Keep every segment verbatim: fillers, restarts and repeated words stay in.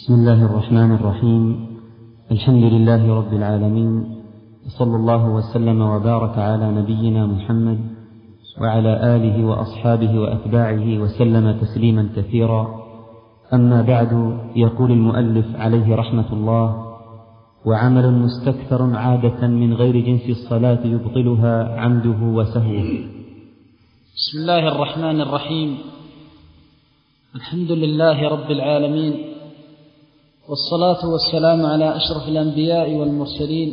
بسم الله الرحمن الرحيم. الحمد لله رب العالمين، صلى الله وسلم وبارك على نبينا محمد وعلى آله وأصحابه وأتباعه وسلم تسليما كثيرا. أما بعد، يقول المؤلف عليه رحمة الله: وعمل مستكثر عادة من غير جنس الصلاة يبطلها عمده وسهوه. بسم الله الرحمن الرحيم. الحمد لله رب العالمين، والصلاة والسلام على أشرف الأنبياء والمرسلين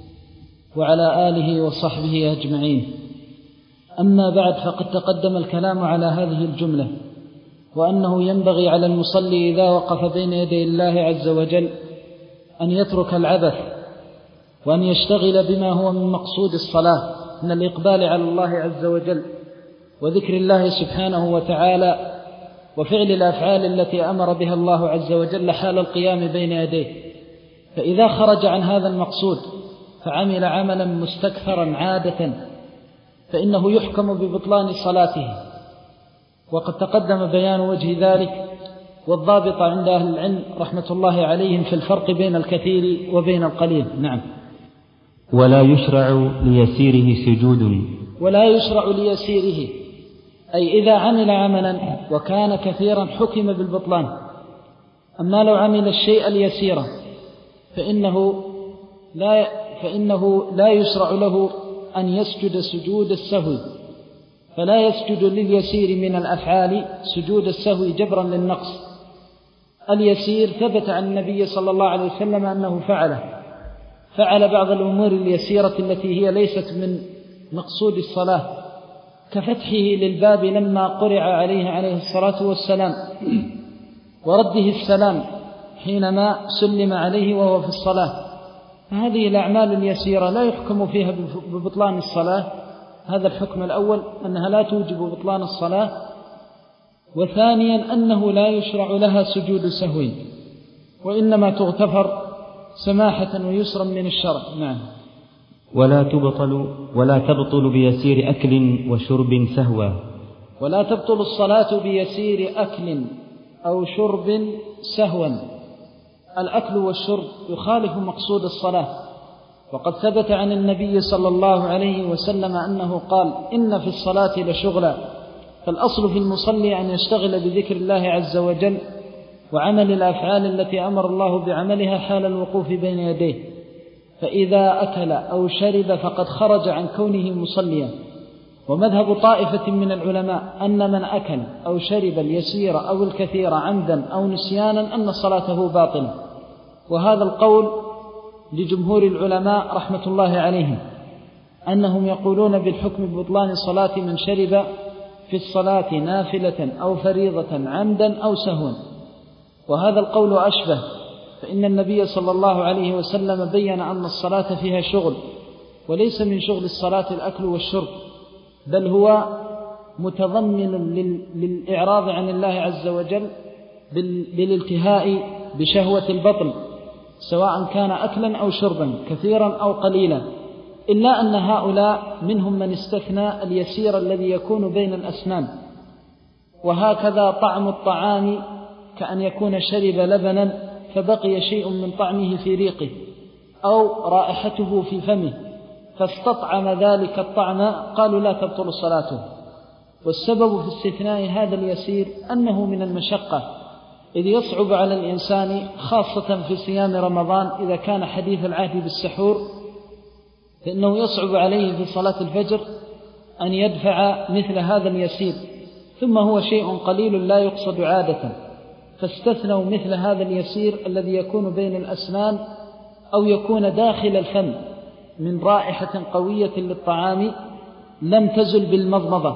وعلى آله وصحبه أجمعين. أما بعد، فقد تقدم الكلام على هذه الجملة، وأنه ينبغي على المصلي إذا وقف بين يدي الله عز وجل أن يترك العبث، وأن يشتغل بما هو من مقصود الصلاة من الإقبال على الله عز وجل وذكر الله سبحانه وتعالى وفعل الأفعال التي أمر بها الله عز وجل حال القيام بين يديه. فإذا خرج عن هذا المقصود فعمل عملا مستكثرا عادة فإنه يحكم ببطلان صلاته. وقد تقدم بيان وجه ذلك والضابط عند أهل العلم رحمة الله عليهم في الفرق بين الكثير وبين القليل. نعم. ولا يشرع ليسيره سجود. ولا يشرع ليسيره، أي إذا عمل عملا وكان كثيرا حكم بالبطلان. أما لو عمل الشيء اليسير فإنه لا, فإنه لا يشرع له أن يسجد سجود السهو، فلا يسجد لليسير من الأفعال سجود السهو جبرا للنقص. اليسير ثبت عن النبي صلى الله عليه وسلم أنه فعله، فعل بعض الأمور اليسيرة التي هي ليست من مقصود الصلاة، كفتحه للباب لما قرع عليه عليه الصلاة والسلام، ورده السلام حينما سلم عليه وهو في الصلاة. فهذه الأعمال اليسيرة لا يحكم فيها ببطلان الصلاة. هذا الحكم الأول، أنها لا توجب بطلان الصلاة. وثانيا أنه لا يشرع لها سجود سهو، وإنما تغتفر سماحة ويسرا من الشرع. نعم. ولا تبطل ولا تبطل بيسير أكل وشرب سهوا. ولا تبطل الصلاة بيسير أكل أو شرب سهوا. الأكل والشرب يخالف مقصود الصلاة، وقد ثبت عن النبي صلى الله عليه وسلم أنه قال: إن في الصلاة لشغلا. فالأصل في المصلي أن يشتغل بذكر الله عز وجل وعمل الأفعال التي أمر الله بعملها حال الوقوف بين يديه. فإذا أكل أو شرب فقد خرج عن كونه مصليا. ومذهب طائفة من العلماء أن من أكل أو شرب اليسير أو الكثير عمدا أو نسيانا أن صلاته باطلة، وهذا القول لجمهور العلماء رحمة الله عليهم، أنهم يقولون بالحكم ببطلان صلاة من شرب في الصلاة نافلة أو فريضة عمدا أو سهوا. وهذا القول أشبه، فإن النبي صلى الله عليه وسلم بيّن أن الصلاة فيها شغل، وليس من شغل الصلاة الأكل والشرب، بل هو متضمن للإعراض عن الله عز وجل بالالتهاء بشهوة البطن، سواء كان أكلا أو شربا كثيرا أو قليلا، إلا أن هؤلاء منهم من استثنى اليسير الذي يكون بين الأسنان. وهكذا طعم الطعام، كأن يكون شرب لبنا فبقي شيء من طعمه في ريقه أو رائحته في فمه فاستطعم ذلك الطعم، قالوا لا تبطل صلاته. والسبب في استثناء هذا اليسير أنه من المشقة، إذ يصعب على الإنسان خاصة في صيام رمضان إذا كان حديث العهد بالسحور، فإنه يصعب عليه في صلاة الفجر أن يدفع مثل هذا اليسير، ثم هو شيء قليل لا يقصد عادة، فاستثنوا مثل هذا اليسير الذي يكون بين الأسنان أو يكون داخل الفم من رائحة قوية للطعام لم تزل بالمضمضة.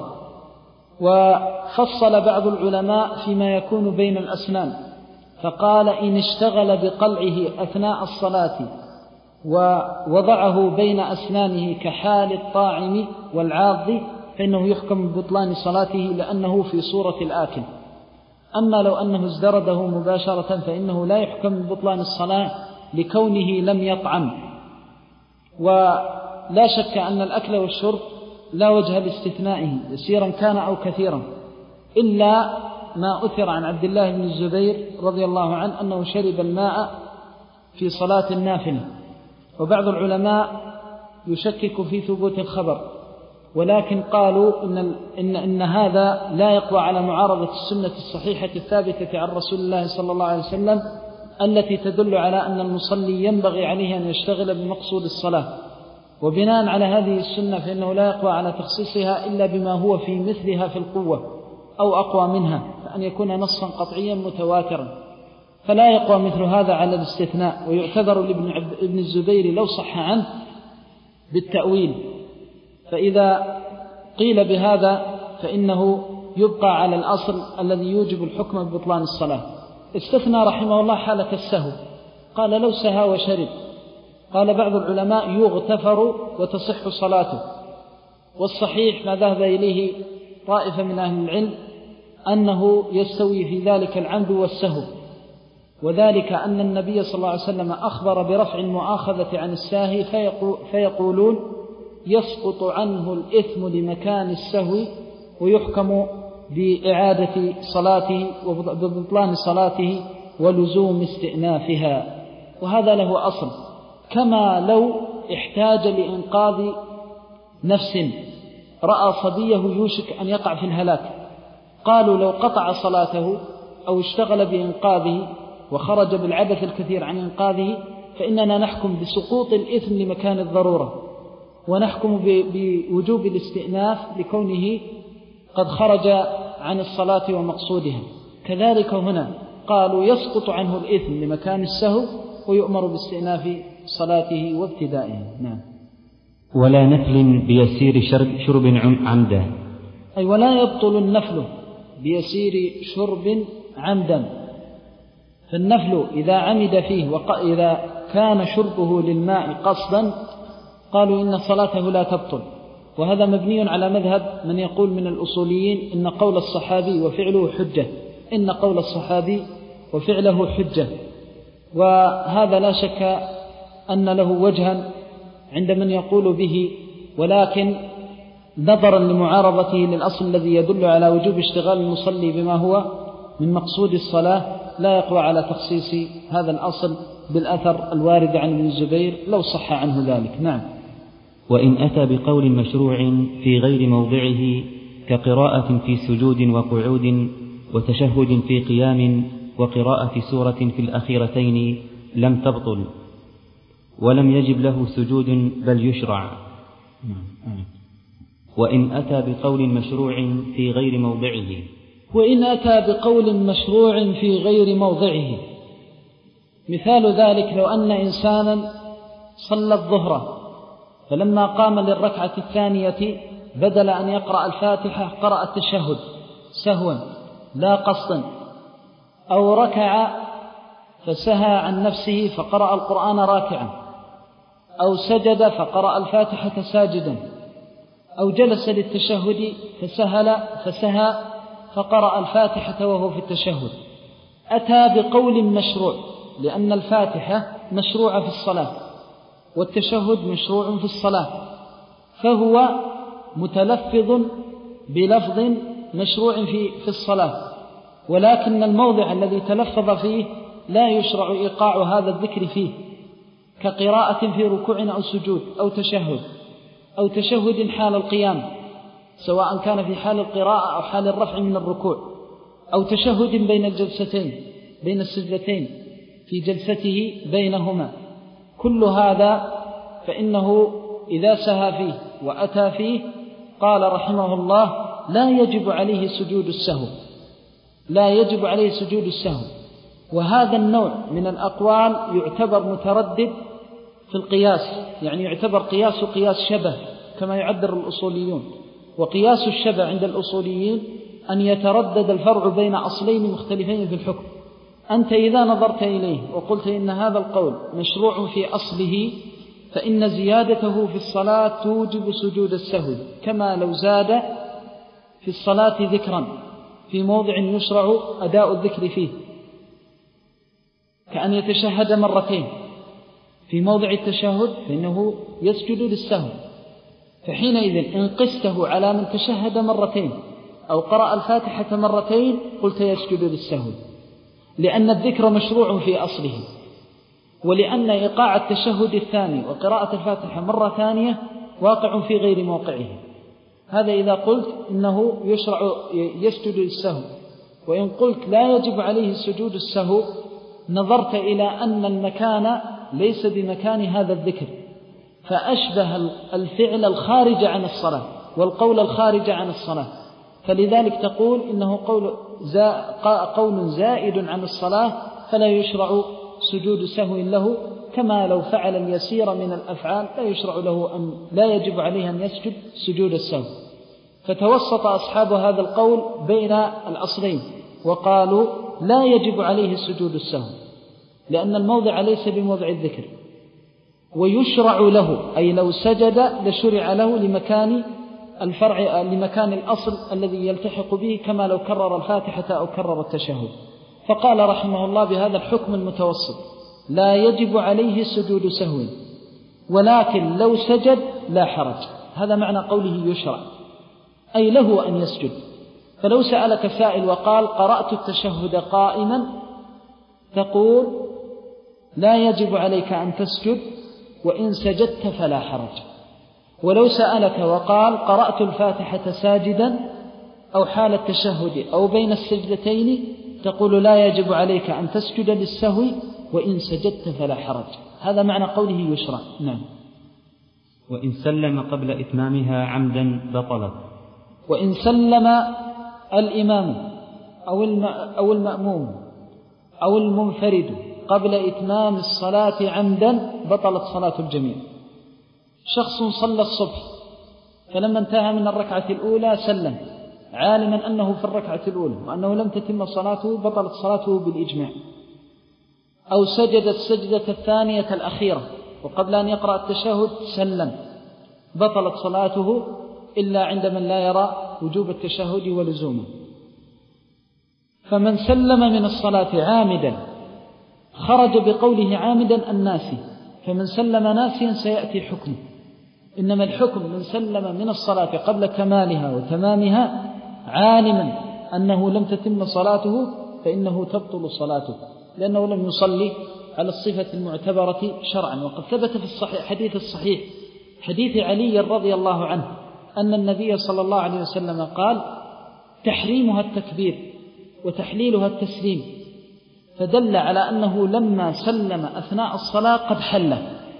وفصل بعض العلماء فيما يكون بين الأسنان، فقال: إن اشتغل بقلعه أثناء الصلاة ووضعه بين أسنانه كحال الطاعم والعاض فإنه يحكم ببطلان صلاته لأنه في صورة الآكل. أما لو أنه ازدرده مباشرة فإنه لا يحكم ببطلان الصلاة لكونه لم يطعم. ولا شك أن الأكل والشرب لا وجه لاستثنائه يسيرا كان أو كثيرا، إلا ما أثر عن عبد الله بن الزبير رضي الله عنه أنه شرب الماء في صلاة النافلة، وبعض العلماء يشكك في ثبوت الخبر، ولكن قالوا إن, إن, إن هذا لا يقوى على معارضة السنة الصحيحة الثابتة عن رسول الله صلى الله عليه وسلم التي تدل على أن المصلي ينبغي عليه أن يشتغل بمقصود الصلاة. وبناء على هذه السنة فإنه لا يقوى على تخصيصها إلا بما هو في مثلها في القوة أو أقوى منها، فأن يكون نصا قطعيا متواترا، فلا يقوى مثل هذا على الاستثناء، ويعتذر لابن الزبير لو صح عنه بالتأويل. فإذا قيل بهذا فإنه يبقى على الأصل الذي يوجب الحكم ببطلان الصلاة. استثنى رحمه الله حالة السهو، قال لو سهى وشرب، قال بعض العلماء يغتفر وتصح صلاته، والصحيح ما ذهب إليه طائفة من أهل العلم أنه يستوي في ذلك العمد والسهو، وذلك أن النبي صلى الله عليه وسلم أخبر برفع المؤاخذة عن الساهي فيقولون يسقط عنه الإثم لمكان السهو ويحكم بإعادة صلاته وببطلان صلاته ولزوم استئنافها، وهذا له أصل. كما لو احتاج لإنقاذ نفس، رأى صبيه يوشك أن يقع في الهلاك، قالوا لو قطع صلاته أو اشتغل بإنقاذه وخرج بالعبث الكثير عن إنقاذه فإننا نحكم بسقوط الإثم لمكان الضرورة، ونحكم بوجوب الاستئناف لكونه قد خرج عن الصلاة ومقصودها. كذلك هنا قالوا يسقط عنه الإثم لمكان السهو ويؤمر باستئناف صلاته وابتدائها. نعم. ولا نفل بيسير شرب, شرب عمدا، أي ولا يبطل النفل بيسير شرب عمدا. فالنفل إذا عمد فيه وإذا كان شربه للماء قصدا قالوا إن صلاته لا تبطل، وهذا مبني على مذهب من يقول من الأصوليين إن قول الصحابي وفعله حجة، إن قول الصحابي وفعله حجة، وهذا لا شك أن له وجها عند من يقول به، ولكن نظرا لمعارضته للأصل الذي يدل على وجوب اشتغال المصلي بما هو من مقصود الصلاة لا يقوى على تخصيص هذا الأصل بالأثر الوارد عن ابن الزبير لو صح عنه ذلك. نعم. وإن أتى بقول مشروع في غير موضعه كقراءة في سجود وقعود وتشهد في قيام وقراءة سورة في الأخيرتين لم تبطل، ولم يجب له سجود بل يشرع. وإن أتى بقول مشروع في غير موضعه وإن أتى بقول مشروع في غير موضعه، مثال ذلك لو أن إنسانا صلى الظهر فلما قام للركعة الثانية بدل أن يقرأ الفاتحة قرأ التشهد سهوا لا قصدا، أو ركع فسهى عن نفسه فقرأ القرآن راكعا، أو سجد فقرأ الفاتحة ساجدا، أو جلس للتشهد فسهل فسهى فقرأ الفاتحة وهو في التشهد، أتى بقول مشروع، لأن الفاتحة مشروعة في الصلاة والتشهد مشروع في الصلاة، فهو متلفظ بلفظ مشروع في في الصلاة، ولكن الموضع الذي تلفظ فيه لا يشرع إيقاع هذا الذكر فيه، كقراءة في ركوع أو سجود أو تشهد أو تشهد حال القيام، سواء كان في حال القراءة أو حال الرفع من الركوع، أو تشهد بين الجلستين بين السجدتين في جلسته بينهما، كل هذا فإنه إذا سهى فيه وأتى فيه قال رحمه الله لا يجب عليه سجود السهو، لا يجب عليه سجود السهو. وهذا النوع من الأقوال يعتبر متردد في القياس، يعني يعتبر قياس قياس شبه كما يعبر الأصوليون، وقياس الشبه عند الأصوليين أن يتردد الفرع بين أصلين مختلفين في الحكم. أنت إذا نظرت إليه وقلت إن هذا القول مشروع في أصله فإن زيادته في الصلاة توجب سجود السهو، كما لو زاد في الصلاة ذكرا في موضع يشرع أداء الذكر فيه، كأن يتشهد مرتين في موضع التشهد فإنه يسجد للسهو، فحينئذ إن قسته على من تشهد مرتين أو قرأ الفاتحة مرتين قلت يسجد للسهو، لأن الذكر مشروع في أصله، ولأن إيقاع التشهد الثاني وقراءة الفاتحة مرة ثانية واقع في غير موقعه. هذا إذا قلت إنه يشرع يسجد للسهو. وإن قلت لا يجب عليه سجود السهو نظرت إلى أن المكان ليس بمكان هذا الذكر، فأشبه الفعل الخارج عن الصلاة والقول الخارج عن الصلاة، فلذلك تقول إنه قول, قول زائد عن الصلاة فلا يشرع سجود سهو له، كما لو فعل اليسير من الأفعال لا يشرع له أن لا يجب عليه أن يسجد سجود السهو. فتوسط أصحاب هذا القول بين الأصلين وقالوا لا يجب عليه سجود السهو لأن الموضع ليس بموضع الذكر، ويشرع له أي لو سجد لشرع له لمكان الفرع لمكان الأصل الذي يلتحق به، كما لو كرر الفاتحة أو كرر التشهد. فقال رحمه الله بهذا الحكم المتوسط لا يجب عليه سجود سهو، ولكن لو سجد لا حرج. هذا معنى قوله يشرع، أي له أن يسجد. فلو سألك سائل وقال قرأت التشهد قائما، تقول لا يجب عليك أن تسجد، وإن سجدت فلا حرج. ولو سألك وقال قرأت الفاتحة ساجدا أو حال التشهد أو بين السجدتين، تقول لا يجب عليك أن تسجد للسهو، وإن سجدت فلا حرج. هذا معنى قوله يشرع. نعم. وإن سلم قبل إتمامها عمدا بطلت. وإن سلم الإمام أو المأموم أو المنفرد قبل إتمام الصلاة عمدا بطلت صلاة الجميع. شخص صلى الصبح فلما انتهى من الركعة الأولى سلم عالما أنه في الركعة الأولى وأنه لم تتم صلاته، بطلت صلاته بالإجماع. أو سجد السجدة الثانية الأخيرة وقبل أن يقرأ التشهد سلم، بطلت صلاته إلا عند من لا يرى وجوب التشهد ولزومه. فمن سلم من الصلاة عامدا خرج بقوله عامدا الناسي، فمن سلم ناسيا سيأتي حكمه، إنما الحكم من سلم من الصلاة قبل كمالها وتمامها عالما أنه لم تتم صلاته فإنه تبطل صلاته، لأنه لم يصلي على الصفة المعتبرة شرعا. وقد ثبت في الصحيح حديث الصحيح حديث علي رضي الله عنه أن النبي صلى الله عليه وسلم قال تحريمها التكبير وتحليلها التسليم، فدل على أنه لما سلم أثناء الصلاة قد حل،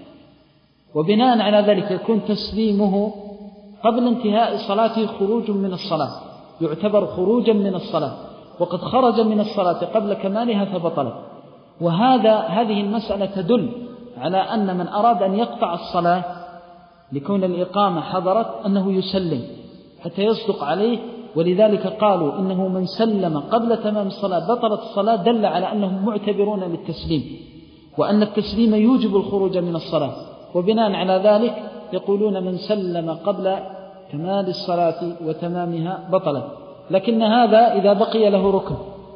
وبناء على ذلك يكون تسليمه قبل انتهاء صلاته خروج من الصلاة، يعتبر خروجا من الصلاة، وقد خرج من الصلاة قبل كمالها فبطلت. وهذا هذه المسألة تدل على أن من أراد أن يقطع الصلاة لكون الإقامة حضرت أنه يسلم حتى يصدق عليه، ولذلك قالوا إنه من سلم قبل تمام الصلاة بطلت الصلاة، دل على أنهم معتبرون للتسليم، وأن التسليم يوجب الخروج من الصلاة، وبناء على ذلك يقولون من سلم قبل كمال الصلاة وتمامها بطلت. لكن هذا إذا بقي له ركن.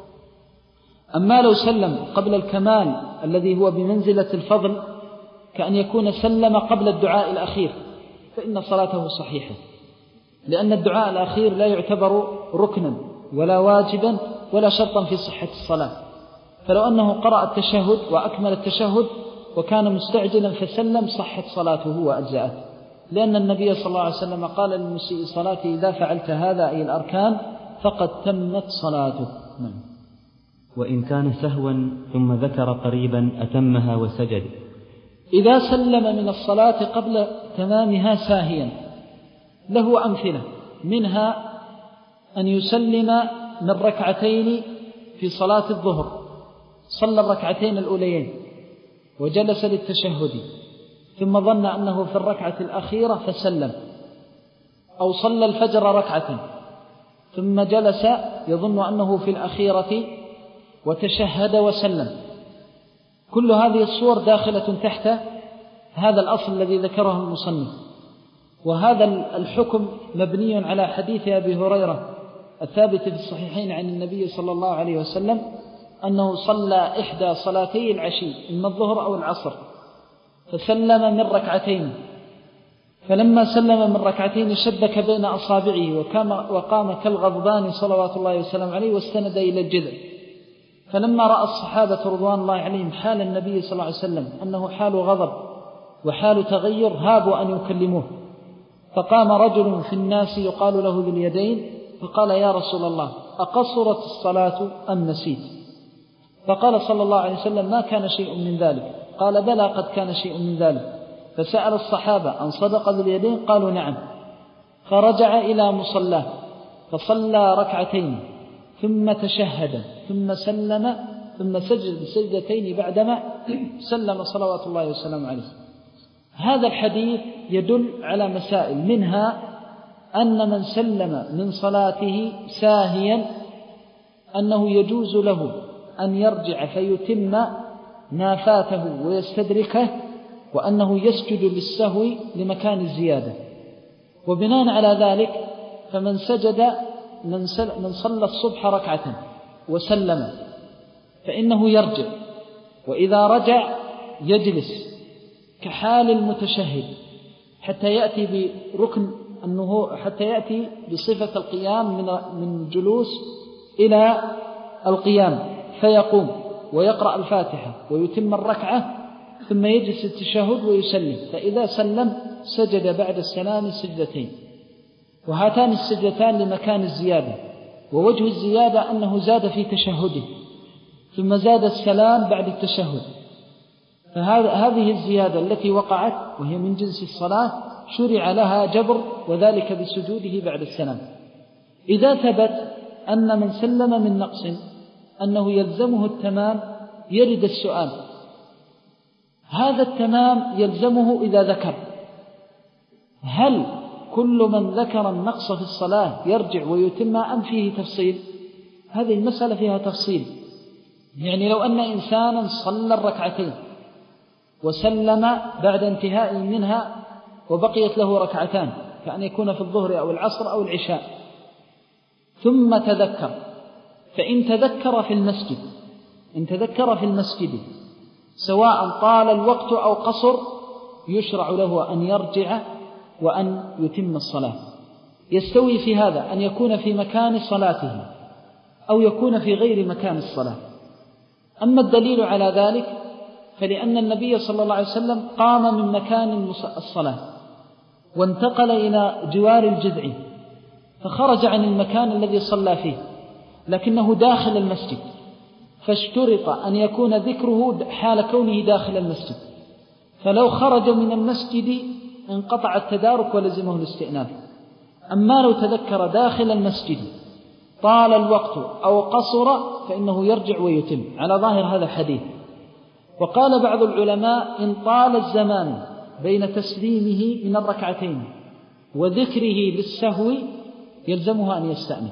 أما لو سلم قبل الكمال الذي هو بمنزلة الفضل كأن يكون سلم قبل الدعاء الأخير فإن صلاته صحيحة، لأن الدعاء الأخير لا يعتبر ركنا ولا واجبا ولا شرطا في صحة الصلاة. فلو أنه قرأ التشهد وأكمل التشهد وكان مستعجلا فسلم صحت صلاته وأجزأته، لأن النبي صلى الله عليه وسلم قال للمسيء صلاته إذا فعلت هذا أي الأركان فقد تمت صلاته. من. وإن كان سهوا ثم ذكر قريبا أتمها وسجد. إذا سلم من الصلاة قبل تمامها ساهيا له أمثلة، منها أن يسلم من ركعتين في صلاة الظهر، صلى الركعتين الأوليين وجلس للتشهد ثم ظن أنه في الركعة الأخيرة فسلم، أو صلى الفجر ركعة ثم جلس يظن أنه في الأخيرة وتشهد وسلم. كل هذه الصور داخلة تحت هذا الأصل الذي ذكره المصنف. وهذا الحكم مبني على حديث أبي هريرة الثابت في الصحيحين عن النبي صلى الله عليه وسلم أنه صلى إحدى صلاتي العشي إما الظهر أو العصر فسلم من ركعتين فلما سلم من ركعتين شبك بين أصابعه وقام كالغضبان صلوات الله وسلم عليه واستند إلى الجذع. فلما رأى الصحابة رضوان الله عليهم حال النبي صلى الله عليه وسلم أنه حال غضب وحال تغير هابوا أن يكلموه، فقام رجل في الناس يقال له ذو اليدين فقال: يا رسول الله، أقصرت الصلاة أم نسيت؟ فقال صلى الله عليه وسلم: ما كان شيء من ذلك. قال: بلى، قد كان شيء من ذلك. فسأل الصحابة: أن صدق ذو اليدين؟ قالوا: نعم. فرجع إلى مصلاه فصلى ركعتين ثم تشهد ثم سلم ثم سجد سجدتين بعدما سلم صلوات الله وسلم عليه. هذا الحديث يدل على مسائل، منها أن من سلم من صلاته ساهيا أنه يجوز له أن يرجع فيتم ما فاته ويستدركه، وأنه يسجد للسهو لمكان الزيادة. وبناء على ذلك فمن سجد من صلى الصبح ركعة وسلم فإنه يرجع، وإذا رجع يجلس كحال المتشهد حتى يأتي بركن أنه حتى يأتي بصفة القيام من من جلوس إلى القيام، فيقوم ويقرأ الفاتحة ويتم الركعة ثم يجلس التشهد ويسلم. فإذا سلم سجد بعد السلام سجدتين، وهاتان السجدتان لمكان الزيادة، ووجه الزيادة أنه زاد في تشهده ثم زاد السلام بعد التشهد. فهذه الزيادة التي وقعت وهي من جنس الصلاة شرع لها جبر، وذلك بسجوده بعد السلام. إذا ثبت أن من سلم من نقص أنه يلزمه التمام يرد السؤال: هذا التمام يلزمه إذا ذكر، هل كل من ذكر النقص في الصلاة يرجع ويتم أم فيه تفصيل؟ هذه المسألة فيها تفصيل. يعني لو أن إنسانا صلى الركعتين وسلم بعد انتهاء منها وبقيت له ركعتان، كأن يكون في الظهر أو العصر أو العشاء، ثم تذكر، فإن تذكر في المسجد إن تذكر في المسجد سواء طال الوقت أو قصر يشرع له أن يرجع وأن يتم الصلاة. يستوي في هذا أن يكون في مكان صلاته أو يكون في غير مكان الصلاة. أما الدليل على ذلك فلأن النبي صلى الله عليه وسلم قام من مكان الصلاة وانتقل إلى جوار الجذع فخرج عن المكان الذي صلى فيه، لكنه داخل المسجد، فاشترط أن يكون ذكره حال كونه داخل المسجد، فلو خرج من المسجد انقطع التدارك ولزمه الاستئناف. أما لو تذكر داخل المسجد طال الوقت أو قصر فإنه يرجع ويتم على ظاهر هذا الحديث. وقال بعض العلماء: إن طال الزمان بين تسليمه من الركعتين وذكره للسهو يلزمها أن يستأنف.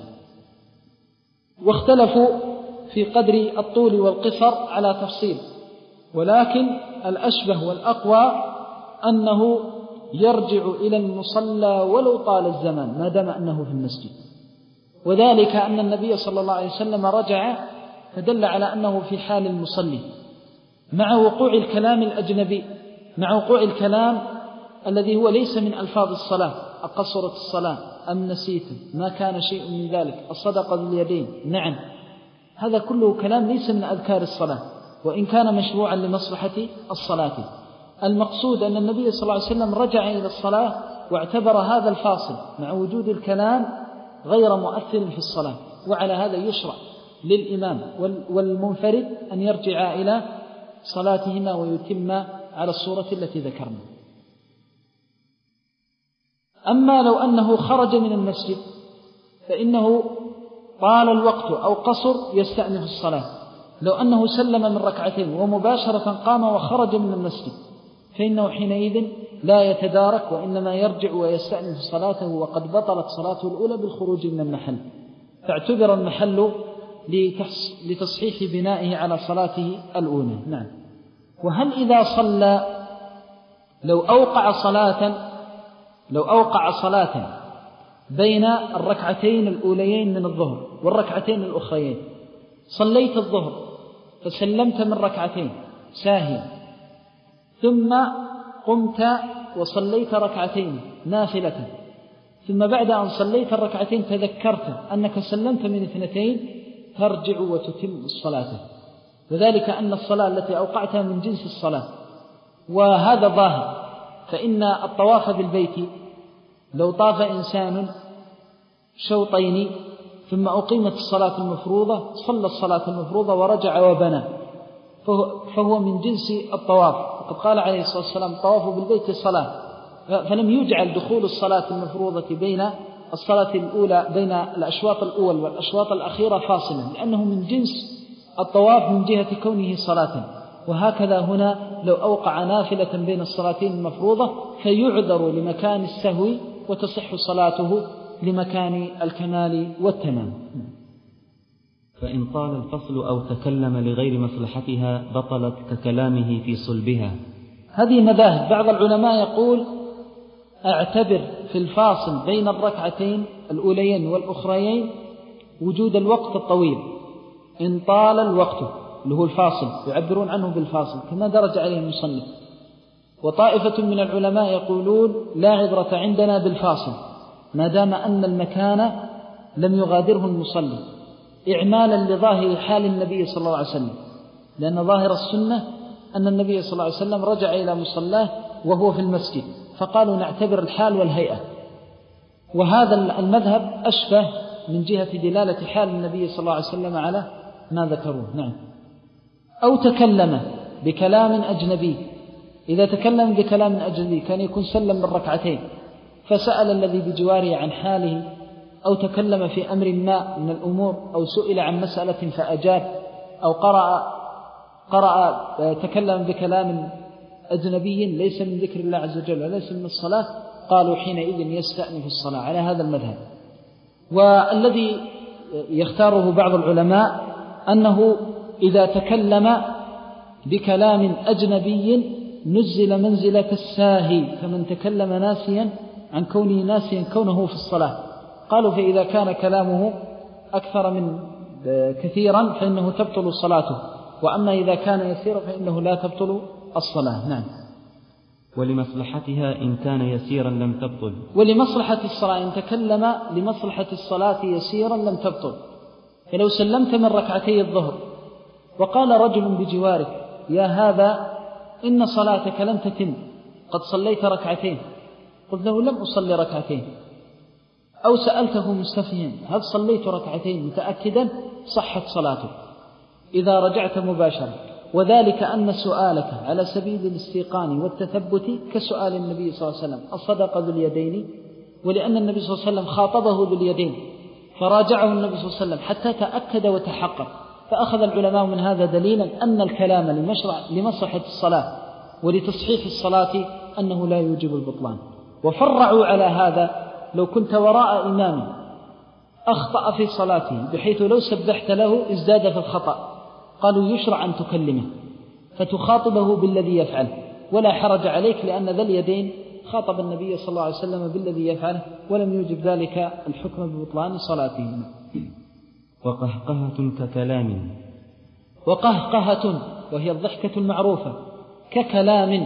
واختلفوا في قدر الطول والقصر على تفصيل، ولكن الأشبه والأقوى أنه يرجع إلى المصلى ولو طال الزمان ما دام أنه في المسجد، وذلك أن النبي صلى الله عليه وسلم رجع فدل على أنه في حال المصلي مع وقوع الكلام الأجنبي، مع وقوع الكلام الذي هو ليس من ألفاظ الصلاة: أقصرت الصلاة أم نسيتم، ما كان شيء من ذلك، الصدقة باليدين، نعم. هذا كله كلام ليس من أذكار الصلاة، وإن كان مشروعا لمصلحة الصلاة. المقصود أن النبي صلى الله عليه وسلم رجع إلى الصلاة واعتبر هذا الفاصل مع وجود الكلام غير مؤثر في الصلاة، وعلى هذا يشرع للإمام والمنفرد أن يرجع إلى صلاتهما ويتم على الصورة التي ذكرنا. أما لو أنه خرج من المسجد فإنه طال الوقت أو قصر يستأنف الصلاة. لو أنه سلم من ركعتين ومباشرة قام وخرج من المسجد فإنه حينئذ لا يتدارك، وإنما يرجع ويستأنف صلاته، وقد بطلت صلاته الأولى بالخروج من المحل، فاعتبر المحل لتصحيح بنائه على صلاته الأولى. نعم. وهل إذا صلى لو أوقع صلاة لو أوقع صلاة بين الركعتين الأوليين من الظهر والركعتين الأخريين، صليت الظهر فسلمت من ركعتين ساهيا ثم قمت وصليت ركعتين نافلة، ثم بعد أن صليت الركعتين تذكرت أنك سلمت من اثنتين، ترجع وتتم الصلاة، وذلك أن الصلاة التي أوقعتها من جنس الصلاة، وهذا ظاهر. فإن الطواف بالبيت لو طاف إنسان شوطين ثم أقيمت الصلاة المفروضة صلى الصلاة المفروضة ورجع وبنى، فهو من جنس الطواف. وقد قال عليه الصلاة والسلام: طواف بالبيت صلاة، فلم يجعل دخول الصلاة المفروضة بين الصلاة الأولى بين الأشواط الأول والأشواط الأخيرة فاصلا، لأنه من جنس الطواف من جهة كونه صلاة. وهكذا هنا لو أوقع نافلة بين الصلاتين المفروضة فيعذر لمكان السهو وتصح صلاته لمكان الكمال والتمام. فإن طال الفصل أو تكلم لغير مصلحتها بطلت ككلامه في صلبها. هذه مذاهب. بعض العلماء يقول: اعتبر في الفاصل بين الركعتين الأوليين والأخريين وجود الوقت الطويل، إن طال الوقت اللي هو الفاصل، يعبرون عنه بالفاصل كما درج عليه المصنف. وطائفة من العلماء يقولون: لا عبرة عندنا بالفاصل ما دام أن المكان لم يغادره المصلي، إعمالا لظاهر حال النبي صلى الله عليه وسلم، لأن ظاهر السنة أن النبي صلى الله عليه وسلم رجع إلى مصلاه وهو في المسجد، فقالوا نعتبر الحال والهيئة. وهذا المذهب أشبه من جهة دلالة حال النبي صلى الله عليه وسلم على ما ذكروه. نعم. أو تكلم بكلام أجنبي. إذا تكلم بكلام أجنبي كان يكون سلم من ركعتين فسأل الذي بجواره عن حاله، أو تكلم في أمر ما من الأمور، أو سئل عن مسألة فأجاب، أو قرأ قرأ تكلم بكلام أجنبي ليس من ذكر الله عز وجل وليس من الصلاة، قالوا حينئذ يستأنف الصلاة على هذا المذهب. والذي يختاره بعض العلماء أنه إذا تكلم بكلام أجنبي نزل منزلة الساهي، فمن تكلم ناسيا عن كونه ناسيا كونه في الصلاة. قالوا: فإذا كان كلامه أكثر من كثيرا فإنه تبطل صلاته، وأما إذا كان يسيرا فإنه لا تبطل الصلاة. نعم. ولمصلحتها إن كان يسيرا لم تبطل. ولمصلحة الصلاة إن تكلم لمصلحة الصلاة يسيرا لم تبطل. فلو سلمت من ركعتي الظهر وقال رجل بجوارك: يا هذا إن صلاتك لم تتم، قد صليت ركعتين، قلت له: لم أصلي ركعتين. أو سألته مستفهما: هل صليت ركعتين متأكدا؟ صحت صلاته إذا رجعت مباشرة. وذلك أن سؤالك على سبيل الاستيقان والتثبت كسؤال النبي صلى الله عليه وسلم: الصدق ذو اليدين؟ ولأن النبي صلى الله عليه وسلم خاطبه ذو اليدين فراجعه النبي صلى الله عليه وسلم حتى تأكد وتحقق. فأخذ العلماء من هذا دليلا أن الكلام لمصلحة الصلاة ولتصحيح الصلاة أنه لا يوجب البطلان. وفرعوا على هذا: لو كنت وراء إمام أخطأ في صلاته بحيث لو سبحت له ازداد في الخطأ، قالوا يشرع أن تكلمه فتخاطبه بالذي يفعل ولا حرج عليك، لأن ذا اليدين خاطب النبي صلى الله عليه وسلم بالذي يفعله ولم يوجب ذلك الحكم ببطلان صلاته. وقهقهة ككلام. وقهقهة وهي الضحكة المعروفة ككلام.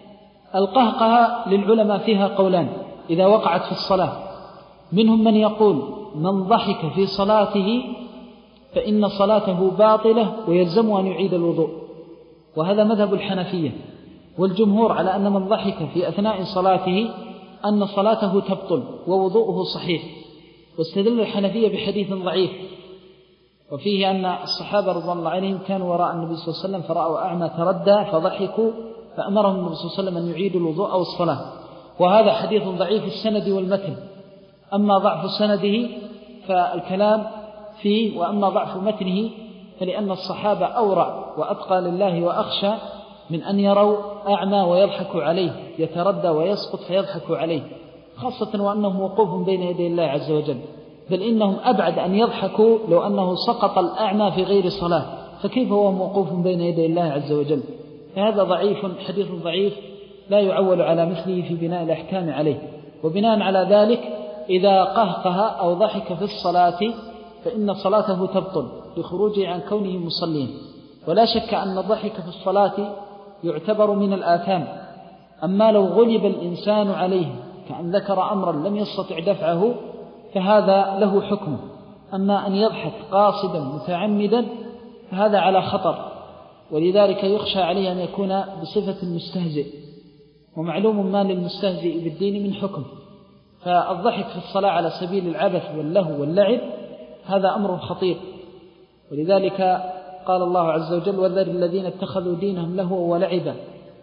القهقهة للعلماء فيها قولان إذا وقعت في الصلاة، منهم من يقول: من ضحك في صلاته فإن صلاته باطلة ويلزم أن يعيد الوضوء، وهذا مذهب الحنفية. والجمهور على أن من ضحك في أثناء صلاته أن صلاته تبطل ووضوءه صحيح. واستدل الحنفية بحديث ضعيف وفيه أن الصحابة رضي الله عليهم كانوا وراء النبي صلى الله عليه وسلم فرأوا أعمى تردى فضحكوا فأمرهم النبي صلى الله عليه وسلم أن يعيدوا الوضوء أو الصلاة، وهذا حديث ضعيف السند والمتن. أما ضعف سنده فالكلام فيه، وأما ضعف متنه فلأن الصحابة أورع وأتقى لله وأخشى من أن يروا أعمى ويضحك عليه يتردى ويسقط فيضحك عليه، خاصة وأنهم وقوف بين يدي الله عز وجل. بل إنهم أبعد أن يضحكوا لو أنه سقط الأعمى في غير صلاة، فكيف هو موقوف بين يدي الله عز وجل؟ فهذا ضعيف، حديث ضعيف لا يعول على مثله في بناء الأحكام عليه. وبناء على ذلك إذا قهقه أو ضحك في الصلاة فإن صلاته تبطل لخروجه عن كونه مصلين. ولا شك أن الضحك في الصلاة يعتبر من الآثام أما لو غلب الإنسان عليه كأن ذكر أمرا لم يستطع دفعه فهذا له حكم. أما أن يضحك قاصدا متعمدا فهذا على خطر، ولذلك يخشى عليه أن يكون بصفة المستهزئ، ومعلوم ما للمستهزئ بالدين من حكم. فالضحك في الصلاة على سبيل العبث واللهو واللعب هذا أمر خطير، ولذلك قال الله عز وجل وذر الذين اتخذوا دينهم لهوا ولعبا.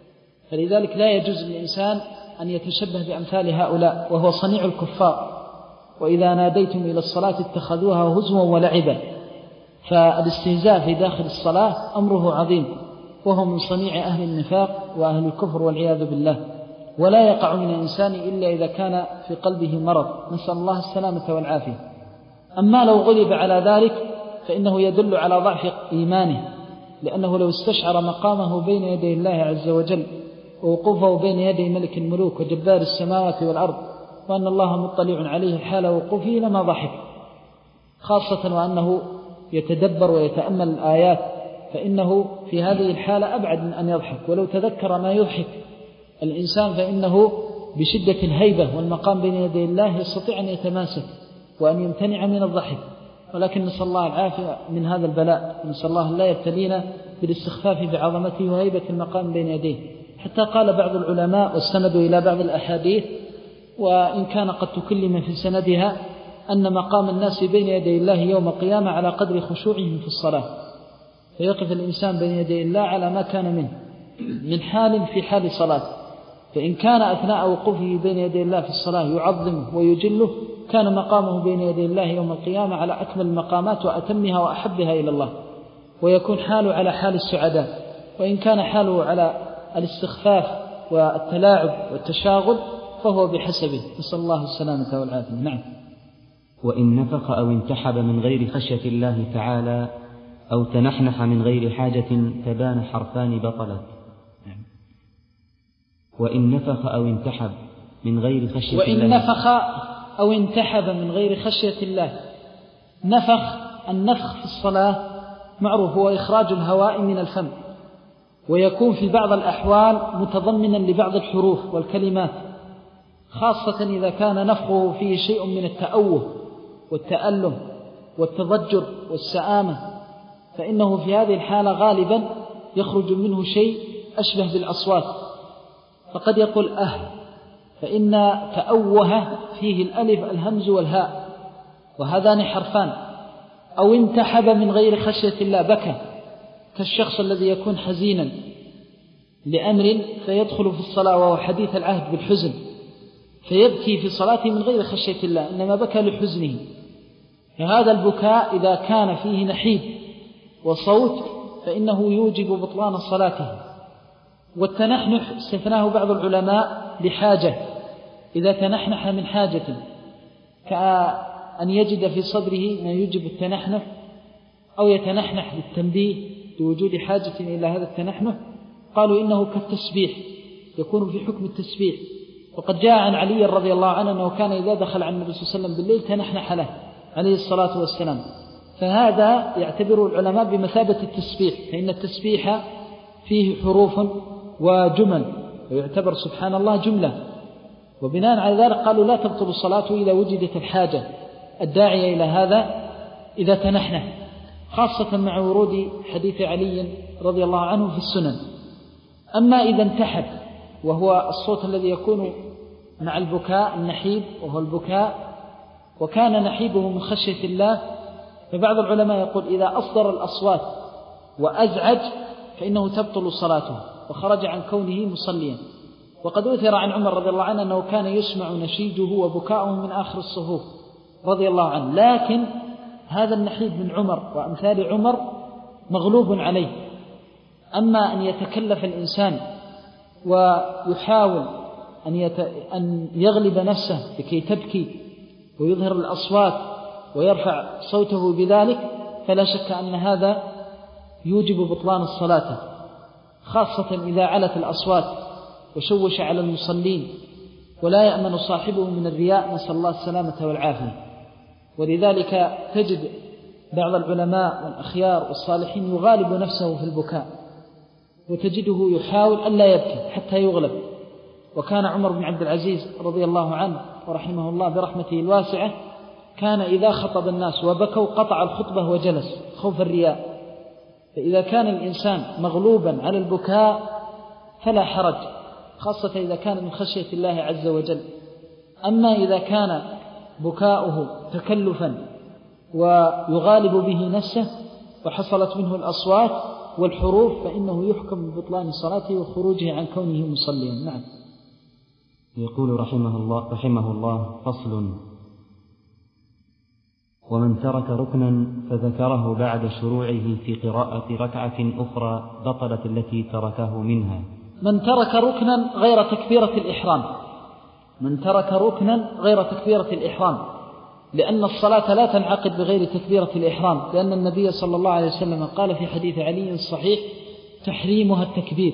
فلذلك لا يجوز للإنسان أن يتشبه بأمثال هؤلاء وهو صنيع الكفار، وإذا ناديتم إلى الصلاة اتخذوها هزوا ولعبا. فالاستهزاء في داخل الصلاة أمره عظيم، وهو من صنيع أهل النفاق وأهل الكفر والعياذ بالله، ولا يقع من الإنسان إلا إذا كان في قلبه مرض، نسأل الله السلامة والعافية. أما لو غلب على ذلك فإنه يدل على ضعف إيمانه، لأنه لو استشعر مقامه بين يدي الله عز وجل ووقوفه بين يدي ملك الملوك وجبار السماوات والأرض وأن الله مطلع عليه حال وقوفه لما ضحك، خاصة وأنه يتدبر ويتأمل الآيات، فإنه في هذه الحالة أبعد من أن يضحك. ولو تذكر ما يضحك الإنسان فإنه بشدة الهيبة والمقام بين يدي الله يستطيع أن يتماسك وأن يمتنع من الضحك، ولكن نسأل الله العافية من هذا البلاء، نسأل الله لا يبتلينا بالاستخفاف بعظمته وهيبة المقام بين يديه. حتى قال بعض العلماء واستندوا إلى بعض الأحاديث وإن كان قد تكلم في سندها أن مقام الناس بين يدي الله يوم القيامة على قدر خشوعهم في الصلاة، فيقف الإنسان بين يدي الله على ما كان منه من حال في حال صلاة، فإن كان أثناء وقوفه بين يدي الله في الصلاة يعظمه ويجله كان مقامه بين يدي الله يوم القيامة على أكمل المقامات وأتمها وأحبها إلى الله، ويكون حاله على حال السعداء. وإن كان حاله على الاستخفاف والتلاعب والتشاغل فهو بحسبه، نسأل الله السلامة والعافية. نعم. وإن نفخ أو انتحب من غير خشية الله تعالى أو تنحنح من غير حاجة تبان حرفان بطلت. وإن نفخ أو انتحب من غير خشية وإن الله وإن نفخ أو انتحب من غير خشية الله. نفخ، النفخ في الصلاة معروف هو إخراج الهواء من الفم، ويكون في بعض الأحوال متضمنا لبعض الحروف والكلمات، خاصة إذا كان نفخه فيه شيء من التأوه والتألم والتضجر والسآمة، فإنه في هذه الحالة غالبا يخرج منه شيء أشبه بالأصوات، فقد يقول أه، فإن تأوه فيه الألف الهمز والهاء وهذان حرفان. أو انتحب من غير خشية الله، بكى، كالشخص الذي يكون حزينا لأمر فيدخل في الصلاة وهو حديث العهد بالحزن فيبكي في صلاته من غير خشية الله، إنما بكى لحزنه. فهذا البكاء إذا كان فيه نحيب وصوت فإنه يوجب بطلان صلاته. والتنحنح استثناه بعض العلماء لحاجة، إذا تنحنح من حاجة كأن يجد في صدره ما يوجب التنحنح، أو يتنحنح بالتنبيه بوجود حاجة إلى هذا التنحنح، قالوا إنه كالتسبيح، يكون في حكم التسبيح. وقد جاء عن علي رضي الله عنه أنه كان إذا دخل عن النبي صلى الله عليه وسلم بالليل تنحنح له عليه الصلاة والسلام، فهذا يعتبره العلماء بمثابة التسبيح، فإن التسبيح فيه حروف وجمل ويعتبر سبحان الله جملة، وبناء على ذلك قالوا لا تبطل الصلاة إذا وجدت الحاجة الداعية إلى هذا إذا تنحنح، خاصة مع ورود حديث علي رضي الله عنه في السنن. أما إذا انتحب وهو الصوت الذي يكون مع البكاء النحيب وهو البكاء، وكان نحيبه من خشية الله، فبعض العلماء يقول إذا أصدر الأصوات وأزعج فإنه تبطل صلاته وخرج عن كونه مصليا. وقد أثر عن عمر رضي الله عنه أنه كان يسمع نشيجه وبكاؤه من آخر الصفوف رضي الله عنه، لكن هذا النحيب من عمر وأمثال عمر مغلوب عليه. أما أن يتكلف الإنسان ويحاول أن, يت... أن يغلب نفسه لكي تبكي ويظهر الأصوات ويرفع صوته بذلك، فلا شك أن هذا يوجب بطلان الصلاة، خاصة إذا علت الأصوات وشوش على المصلين، ولا يأمن صاحبه من الرياء، نسأل الله السلامة والعافية. ولذلك تجد بعض العلماء والأخيار والصالحين يغالب نفسه في البكاء، وتجده يحاول ألا يبكي حتى يغلب، وكان عمر بن عبد العزيز رضي الله عنه ورحمه الله برحمته الواسعة كان إذا خطب الناس وبكوا قطع الخطبة وجلس خوف الرياء. فإذا كان الإنسان مغلوبا على البكاء فلا حرج، خاصة إذا كان من خشية الله عز وجل. أما إذا كان بكاؤه تكلفا ويغالب به نفسه وحصلت منه الأصوات والحروف فإنه يحكم ببطلان صلاته وخروجه عن كونه مصليا. نعم. يقول رحمه الله, رحمه الله فصل: ومن ترك ركنا فذكره بعد شروعه في قراءة ركعة أخرى بطلت التي تركه منها. من ترك ركنا غير تكبيرة الإحرام، من ترك ركنا غير تكبيرة الإحرام، لأن الصلاة لا تنعقد بغير تكبيرة الإحرام، لأن النبي صلى الله عليه وسلم قال في حديث علي الصحيح: تحريمها التكبير.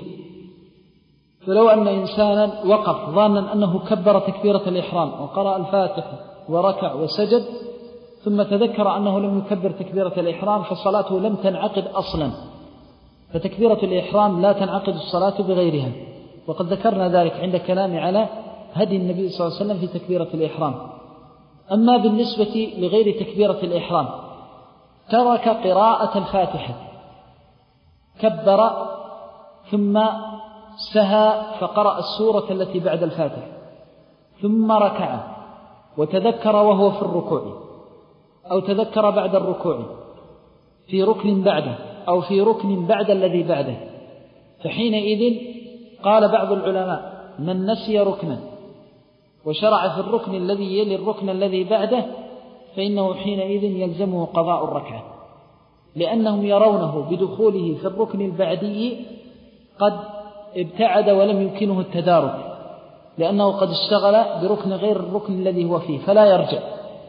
فلو أن إنسانا وقف ظانا أنه كبر تكبيرة الإحرام وقرأ الفاتحة وركع وسجد ثم تذكر أنه لم يكبر تكبيرة الإحرام فصلاته لم تنعقد أصلا، فتكبيرة الإحرام لا تنعقد الصلاة بغيرها، وقد ذكرنا ذلك عند كلام على هدي النبي صلى الله عليه وسلم في تكبيرة الإحرام. أما بالنسبة لغير تكبيرة الإحرام ترك قراءة الفاتحة، كبر ثم سهى فقرأ السورة التي بعد الفاتحة ثم ركع وتذكر وهو في الركوع أو تذكر بعد الركوع في ركن بعده أو في ركن بعد الذي بعده، فحينئذ قال بعض العلماء: من نسي ركنا وشرع في الركن الذي يلي الركن الذي بعده فإنه حينئذ يلزمه قضاء الركعة، لأنهم يرونه بدخوله في الركن البعدي قد ابتعد ولم يمكنه التدارك، لأنه قد اشتغل بركن غير الركن الذي هو فيه فلا يرجع.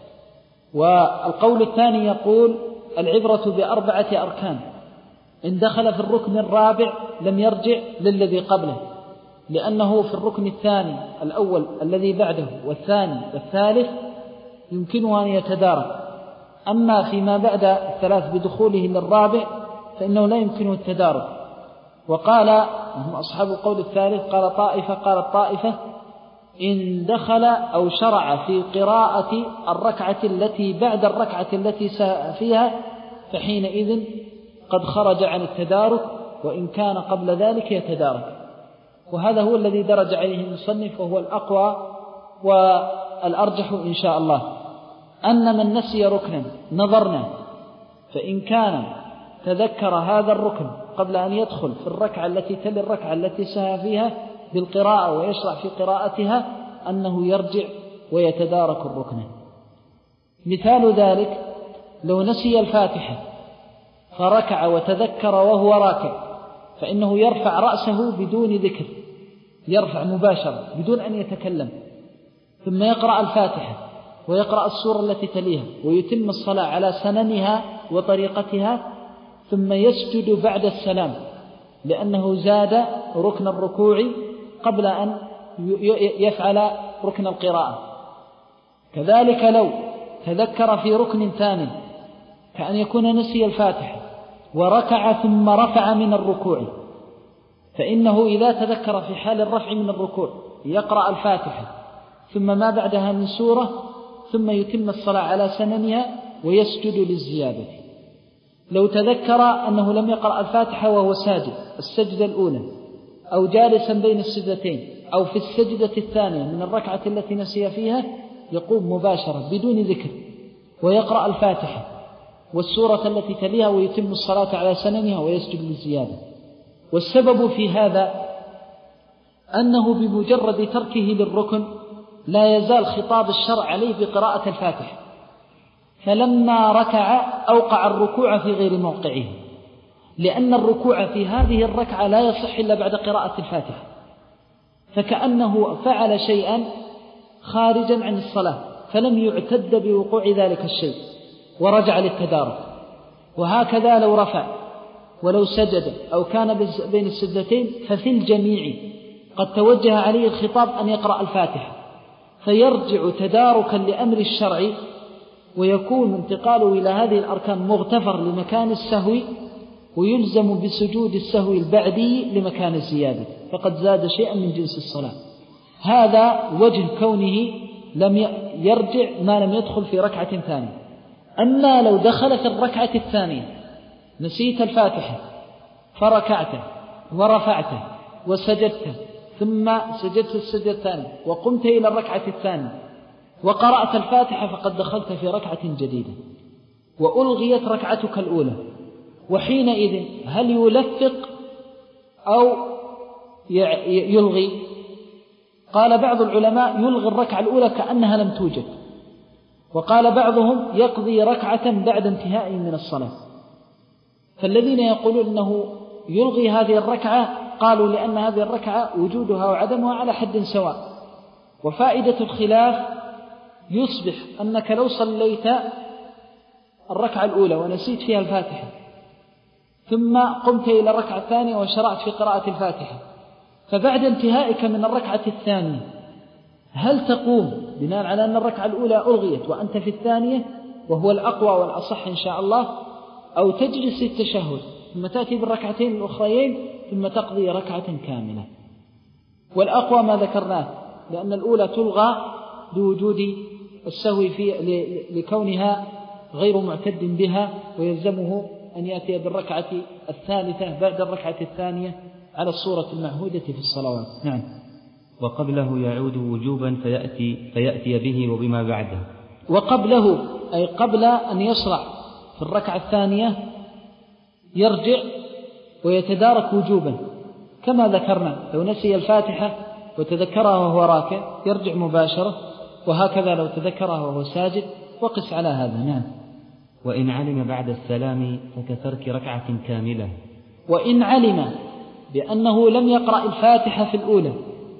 والقول الثاني يقول: العبرة بأربعة أركان، إن دخل في الركن الرابع لم يرجع للذي قبله، لأنه في الركن الثاني الأول الذي بعده والثاني والثالث يمكنه أن يتدارك، أما فيما بعد الثلاث بدخوله للرابع فإنه لا يمكنه التدارك. وقال هم أصحاب القول الثالث، قال طائفة قال الطائفة إن دخل أو شرع في قراءة الركعة التي بعد الركعة التي فيها فحينئذ قد خرج عن التدارك، وإن كان قبل ذلك يتدارك. وهذا هو الذي درج عليه المصنف وهو الأقوى والأرجح إن شاء الله، أن من نسي ركنا نظرنا، فإن كان تذكر هذا الركن قبل أن يدخل في الركعة التي تلي الركعة التي سهى فيها بالقراءة ويشرع في قراءتها أنه يرجع ويتدارك الركن. مثال ذلك لو نسي الفاتحة فركع وتذكر وهو راكع فإنه يرفع رأسه بدون ذكر، يرفع مباشرة بدون أن يتكلم، ثم يقرأ الفاتحة ويقرأ السورة التي تليها ويتم الصلاة على سننها وطريقتها، ثم يسجد بعد السلام لأنه زاد ركن الركوع قبل أن يفعل ركن القراءة. كذلك لو تذكر في ركن ثاني كأن يكون نسي الفاتحة وركع ثم رفع من الركوع، فإنه إذا تذكر في حال الرفع من الركوع يقرأ الفاتحة ثم ما بعدها من سورة ثم يتم الصلاة على سننها ويسجد للزيادة. لو تذكر أنه لم يقرأ الفاتحة وهو ساجد السجدة الأولى أو جالسا بين السجدتين أو في السجدة الثانية من الركعة التي نسي فيها يقوم مباشرة بدون ذكر ويقرأ الفاتحة والسورة التي تليها ويتم الصلاة على سننها ويسجد للزيادة. والسبب في هذا أنه بمجرد تركه للركن لا يزال خطاب الشرع عليه بقراءة الفاتحة، فلما ركع أوقع الركوع في غير موقعه، لأن الركوع في هذه الركعة لا يصح إلا بعد قراءة الفاتحة، فكأنه فعل شيئا خارجا عن الصلاة فلم يعتد بوقوع ذلك الشيء ورجع للتدارك. وهكذا لو رفع ولو سجد أو كان بين السجدتين ففي الجميع قد توجه عليه الخطاب أن يقرأ الفاتحة، فيرجع تداركا لأمر الشرع ويكون انتقاله إلى هذه الأركان مغتفر لمكان السهو، ويلزم بسجود السهو البعدي لمكان الزيادة، فقد زاد شيئا من جنس الصلاة. هذا وجه كونه لم يرجع ما لم يدخل في ركعة ثانية. أما لو دخل في الركعة الثانية نسيت الفاتحة فركعته ورفعته وسجدته ثم سجدت السجدة الثانية وقمت إلى الركعة الثانية وقرأت الفاتحة فقد دخلت في ركعة جديدة وألغيت ركعتك الأولى. وحينئذ هل يلفق أو يلغي؟ قال بعض العلماء يلغي الركعة الأولى كأنها لم توجد، وقال بعضهم يقضي ركعة بعد انتهاء من الصلاة. فالذين يقولون أنه يلغي هذه الركعة قالوا لأن هذه الركعة وجودها وعدمها على حد سواء. وفائدة الخلاف يصبح أنك لو صليت الركعة الأولى ونسيت فيها الفاتحة ثم قمت إلى الركعة الثانية وشرعت في قراءة الفاتحة، فبعد انتهائك من الركعة الثانية هل تقوم بناء على أن الركعة الأولى ألغيت وأنت في الثانية وهو الأقوى والأصح إن شاء الله، أو تجلس التشهد ثم تأتي بالركعتين الأخريين ثم تقضي ركعة كاملة؟ والأقوى ما ذكرناه، لأن الأولى تلغى بوجود السهو في لكونها غير معتد بها، ويلزمه أن يأتي بالركعة الثالثة بعد الركعة الثانية على الصورة المعهودة في الصلوات. نعم. وقبله يعود وجوبا فيأتي, فيأتي به وبما بعده. وقبله أي قبل أن يشرع في الركعة الثانية يرجع ويتدارك وجوبا كما ذكرنا، لو نسي الفاتحة وتذكرها وهو راكع يرجع مباشرة، وهكذا لو تذكرها وهو ساجد، وقس على هذا. نعم. وإن علم بعد السلام فكترك ركعة كاملة. وإن علم بأنه لم يقرأ الفاتحة في الأولى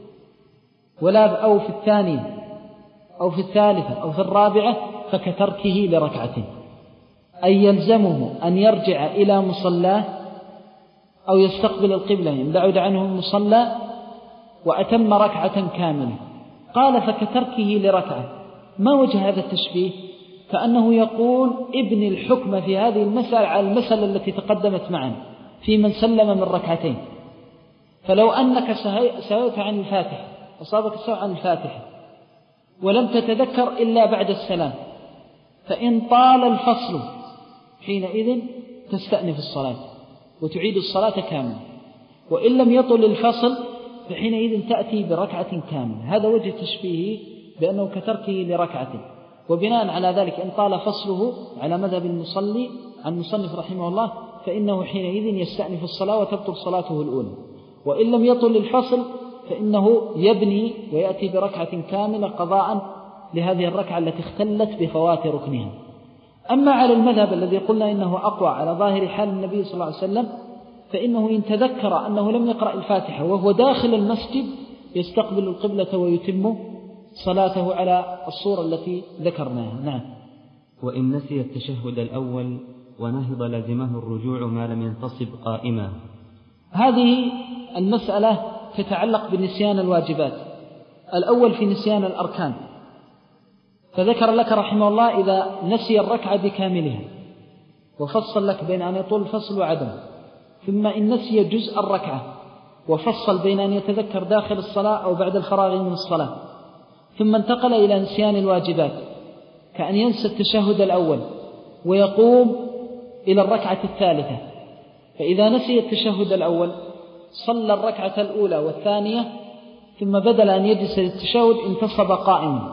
ولا أو في الثانية أو في الثالثة أو في الرابعة فكتركه لركعة، أي يلزمه أن يرجع إلى مصلاه أو يستقبل القبلة إن بعد عنه المصلى وأتم ركعة كاملة. قال فكتركه لركعة، ما وجه هذا التشبيه؟ كأنه يقول ابن الحكم في هذه المسألة على المسألة التي تقدمت معنا في من سلم من ركعتين. فلو أنك سهوت عن الفاتحة أصابك السهو عن الفاتحة ولم تتذكر إلا بعد السلام، فإن طال الفصل حينئذ تستأنف الصلاة وتعيد الصلاة كاملة، وإن لم يطل الفصل فحينئذ تأتي بركعة كاملة. هذا وجه تشبيهه بأنه كتركه لركعة. وبناء على ذلك إن طال فصله على مذهب المصلي عن المصنف رحمه الله فإنه حينئذ يستأنف الصلاة وتبطل صلاته الأولى، وإن لم يطل الفصل فإنه يبني ويأتي بركعة كاملة قضاء لهذه الركعة التي اختلت بفوات ركنها. أما على المذهب الذي قلنا إنه أقوى على ظاهر حال النبي صلى الله عليه وسلم، فإنه إن تذكر أنه لم يقرأ الفاتحة وهو داخل المسجد يستقبل القبلة ويتم صلاته على الصورة التي ذكرناها. نعم. وإن نسي التشهد الأول ونهض لزمه الرجوع ما لم ينتصب قائما. هذه المسألة تتعلق بنسيان الواجبات. الأول في نسيان الأركان، فذكر لك رحمه الله إذا نسي الركعة بكاملها وفصل لك بين أن يطول الفصل وعدم، ثم إن نسي جزء الركعة وفصل بين أن يتذكر داخل الصلاة أو بعد الفراغ من الصلاة، ثم انتقل إلى نسيان الواجبات كأن ينسى التشهد الأول ويقوم إلى الركعة الثالثة. فإذا نسي التشهد الأول صلى الركعة الأولى والثانية ثم بدل أن يجلس للتشهد انتصب قائما،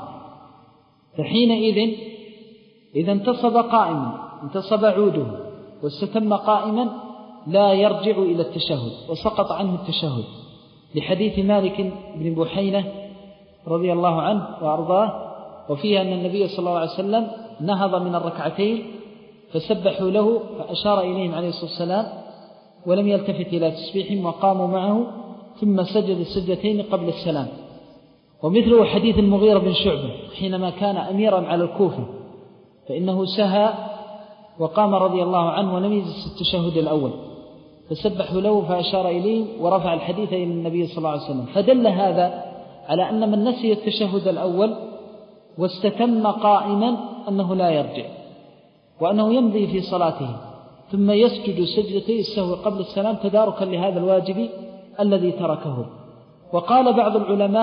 فحينئذ إذا انتصب قائما انتصب عوده واستتم قائما لا يرجع إلى التشهد وسقط عنه التشهد، لحديث مالك بن بحينة رضي الله عنه وأرضاه، وفيها أن النبي صلى الله عليه وسلم نهض من الركعتين فسبحوا له فأشار إليهم عليه الصلاة والسلام ولم يلتفت إلى تسبيحهم وقاموا معه ثم سجد السجدتين قبل السلام. ومثله حديث المغيرة بن شعبة حينما كان أميرا على الكوفة فإنه سهى وقام رضي الله عنه ولم يجلس التشهد الأول فسبحوا له فأشار إليه ورفع الحديث إلى النبي صلى الله عليه وسلم. فدل هذا على أن من نسي التشهد الأول واستتم قائما أنه لا يرجع، وأنه يمضي في صلاته ثم يسجد سجدتي السهو قبل السلام تداركا لهذا الواجب الذي تركه. وقال بعض العلماء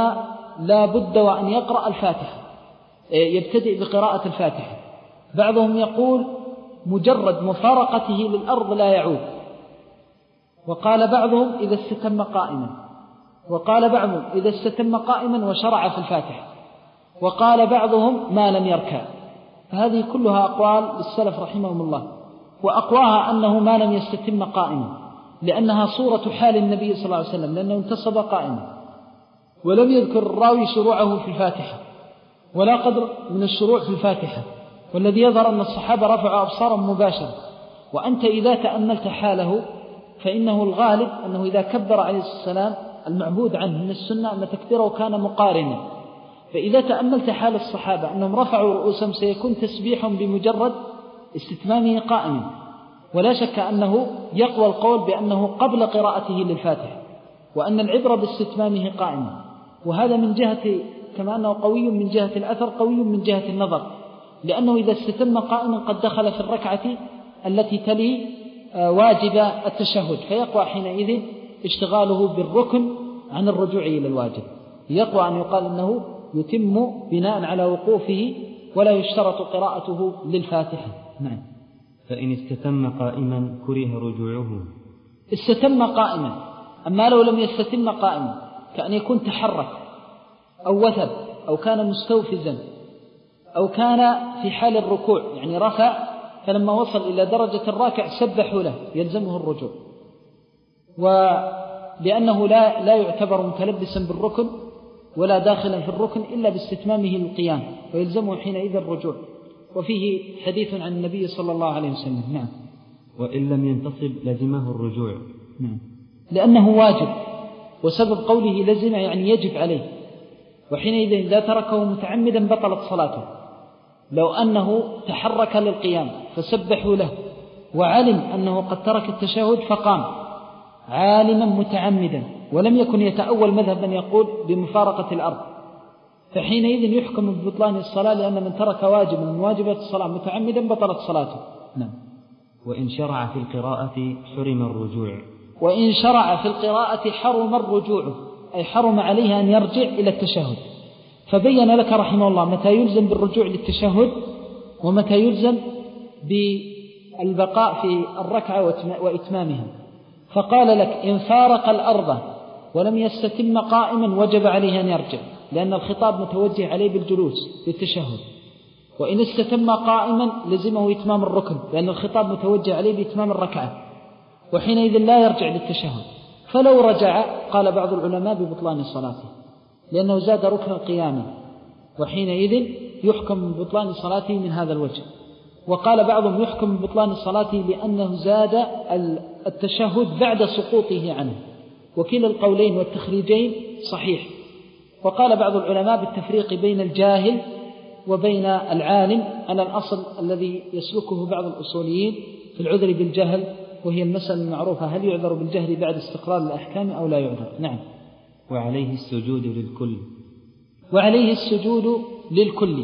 لا بد وأن يقرأ الفاتحة، يبتدئ بقراءة الفاتحة. بعضهم يقول مجرد مفارقته للأرض لا يعود، وقال بعضهم إذا استتم قائما، وقال بعضهم إذا استتم قائما وشرع في الفاتحة، وقال بعضهم ما لم يركع. فهذه كلها أقوال للسلف رحمهم الله، وأقواها أنه ما لم يستتم قائما، لأنها صورة حال النبي صلى الله عليه وسلم، لأنه انتصب قائما، ولم يذكر الراوي شروعه في الفاتحة ولا قدر من الشروع في الفاتحة، والذي يظهر أن الصحابة رفعوا أبصارهم مباشرة. وأنت إذا تأملت حاله فإنه الغالب أنه إذا كبر عليه السلام المعبود عنه من السنة أن تكبيره كان مقارنا. فإذا تأملت حال الصحابة أنهم رفعوا رؤوسهم سيكون تسبيحهم بمجرد استتمامه قائما، ولا شك أنه يقوى القول بأنه قبل قراءته للفاتحة، وأن العبرة باستتمامه قائما. وهذا من جهة كما أنه قوي من جهة الأثر قوي من جهة النظر، لأنه إذا استتم قائما قد دخل في الركعة التي تلي واجب التشهد، فيقوى حينئذ اشتغاله بالركن عن الرجوع إلى الواجب، يقوى أن يقال أنه يتم بناء على وقوفه ولا يشترط قراءته للفاتحة. نعم. فإن استتم قائما كره رجوعه. استتم قائما، أما لو لم يستتم قائما كأن يكون تحرك أو وثب أو كان مستوفزا أو كان في حال الركوع، يعني رفع فلما وصل إلى درجة الراكع سبحوا له، يلزمه الرجوع، ولأنه لا, لا يعتبر متلبسا بالركن ولا داخلا في الركن إلا باستتمامه للقيام، ويلزمه حينئذ الرجوع. وفيه حديث عن النبي صلى الله عليه وسلم. نعم. وإن لم ينتصب لزمه الرجوع. نعم. لأنه واجب، وسبب قوله لزم يعني يجب عليه، وحينئذ إذا تركه متعمدا بطلت صلاته. لو أنه تحرك للقيام فسبحوا له وعلم أنه قد ترك التشهد فقام عالما متعمدا ولم يكن يتأول مذهبا يقول بمفارقة الأرض، فحينئذ يحكم ببطلان الصلاة، لأن من ترك واجب من واجبات الصلاة متعمدا بطلت صلاته. نعم. وإن شرع في القراءة حرم الرجوع. وإن شرع في القراءة حرم الرجوع، أي حرم عليه أن يرجع إلى التشهد. فبين لك رحمه الله متى يلزم بالرجوع للتشهد ومتى يلزم بالبقاء في الركعة وإتمامها. فقال لك إن فارق الأرض ولم يستتم قائما وجب عليه أن يرجع، لأن الخطاب متوجه عليه بالجلوس للتشهد. وإن استتم قائما لزمه إتمام الركن، لأن الخطاب متوجه عليه بإتمام الركعة، وحينئذ لا يرجع للتشهد. فلو رجع قال بعض العلماء ببطلان صلاته، لأنه زاد ركن القيام، وحينئذ يحكم ببطلان صلاته من هذا الوجه. وقال بعضهم يحكم ببطلان صلاته لأنه زاد التشهد بعد سقوطه عنه، وكلا القولين والتخريجين صحيح. وقال بعض العلماء بالتفريق بين الجاهل وبين العالم على الأصل الذي يسلكه بعض الأصوليين في العذر بالجهل، وهي المسألة المعروفة: هل يعذر بالجهل بعد استقرار الأحكام أو لا يعذر؟ نعم. وعليه السجود للكل. وعليه السجود للكل.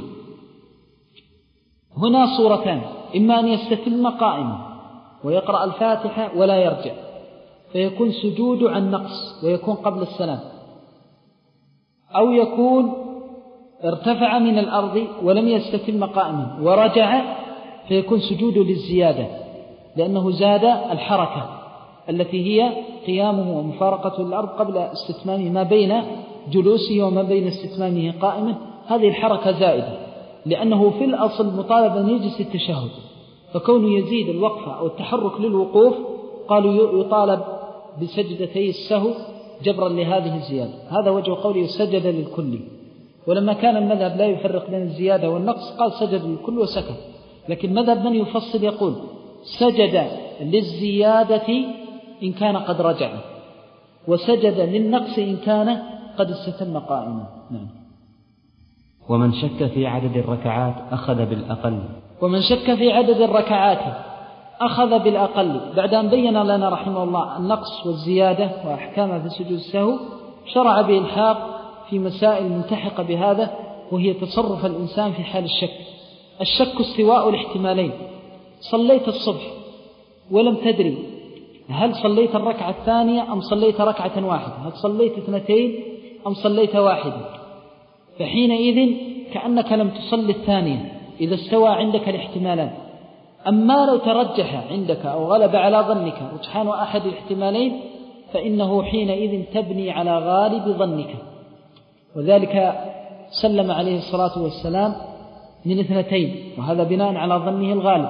هنا صورتان: إما أن يستتم قائما ويقرأ الفاتحة ولا يرجع فيكون سجود عن نقص ويكون قبل السلام، أو يكون ارتفع من الأرض ولم يستتم قائما ورجع فيكون سجود للزيادة، لأنه زاد الحركة التي هي قيامه ومفارقته للأرض قبل استتمامه، ما بين جلوسه وما بين استتمامه قائما هذه الحركة زائدة، لأنه في الأصل مطالب أن يجلس التشهد، فكونه يزيد الوقفة أو التحرك للوقوف قالوا يطالب بسجدتي السهو جبرا لهذه الزيادة. هذا وجه قوله سجد للكل. ولما كان المذهب لا يفرق بين الزيادة والنقص قال سجد للكل وسكت. لكن مذهب من يفصل يقول سجد للزيادة إن كان قد رجع، وسجد للنقص إن كان قد استتم قائما. نعم. ومن شك في عدد الركعات أخذ بالأقل. ومن شك في عدد الركعات أخذ بالأقل. بعد أن بين لنا رحمه الله النقص والزيادة وأحكامها في سجود السهو، شرع بإلحاق في مسائل ملتحقة بهذا، وهي تصرف الإنسان في حال الشك. الشك استواء الاحتمالين: صليت الصبح ولم تدري هل صليت الركعة الثانية أم صليت ركعة واحدة، هل صليت اثنتين أم صليت واحدة، فحينئذ كأنك لم تصلي الثانية إذا استوى عندك الاحتمالان. أما لو ترجح عندك أو غلب على ظنك رجحان أحد الاحتمالين فإنه حينئذ تبني على غالب ظنك. وذلك سلم عليه الصلاة والسلام من اثنتين، وهذا بناء على ظنه الغالب.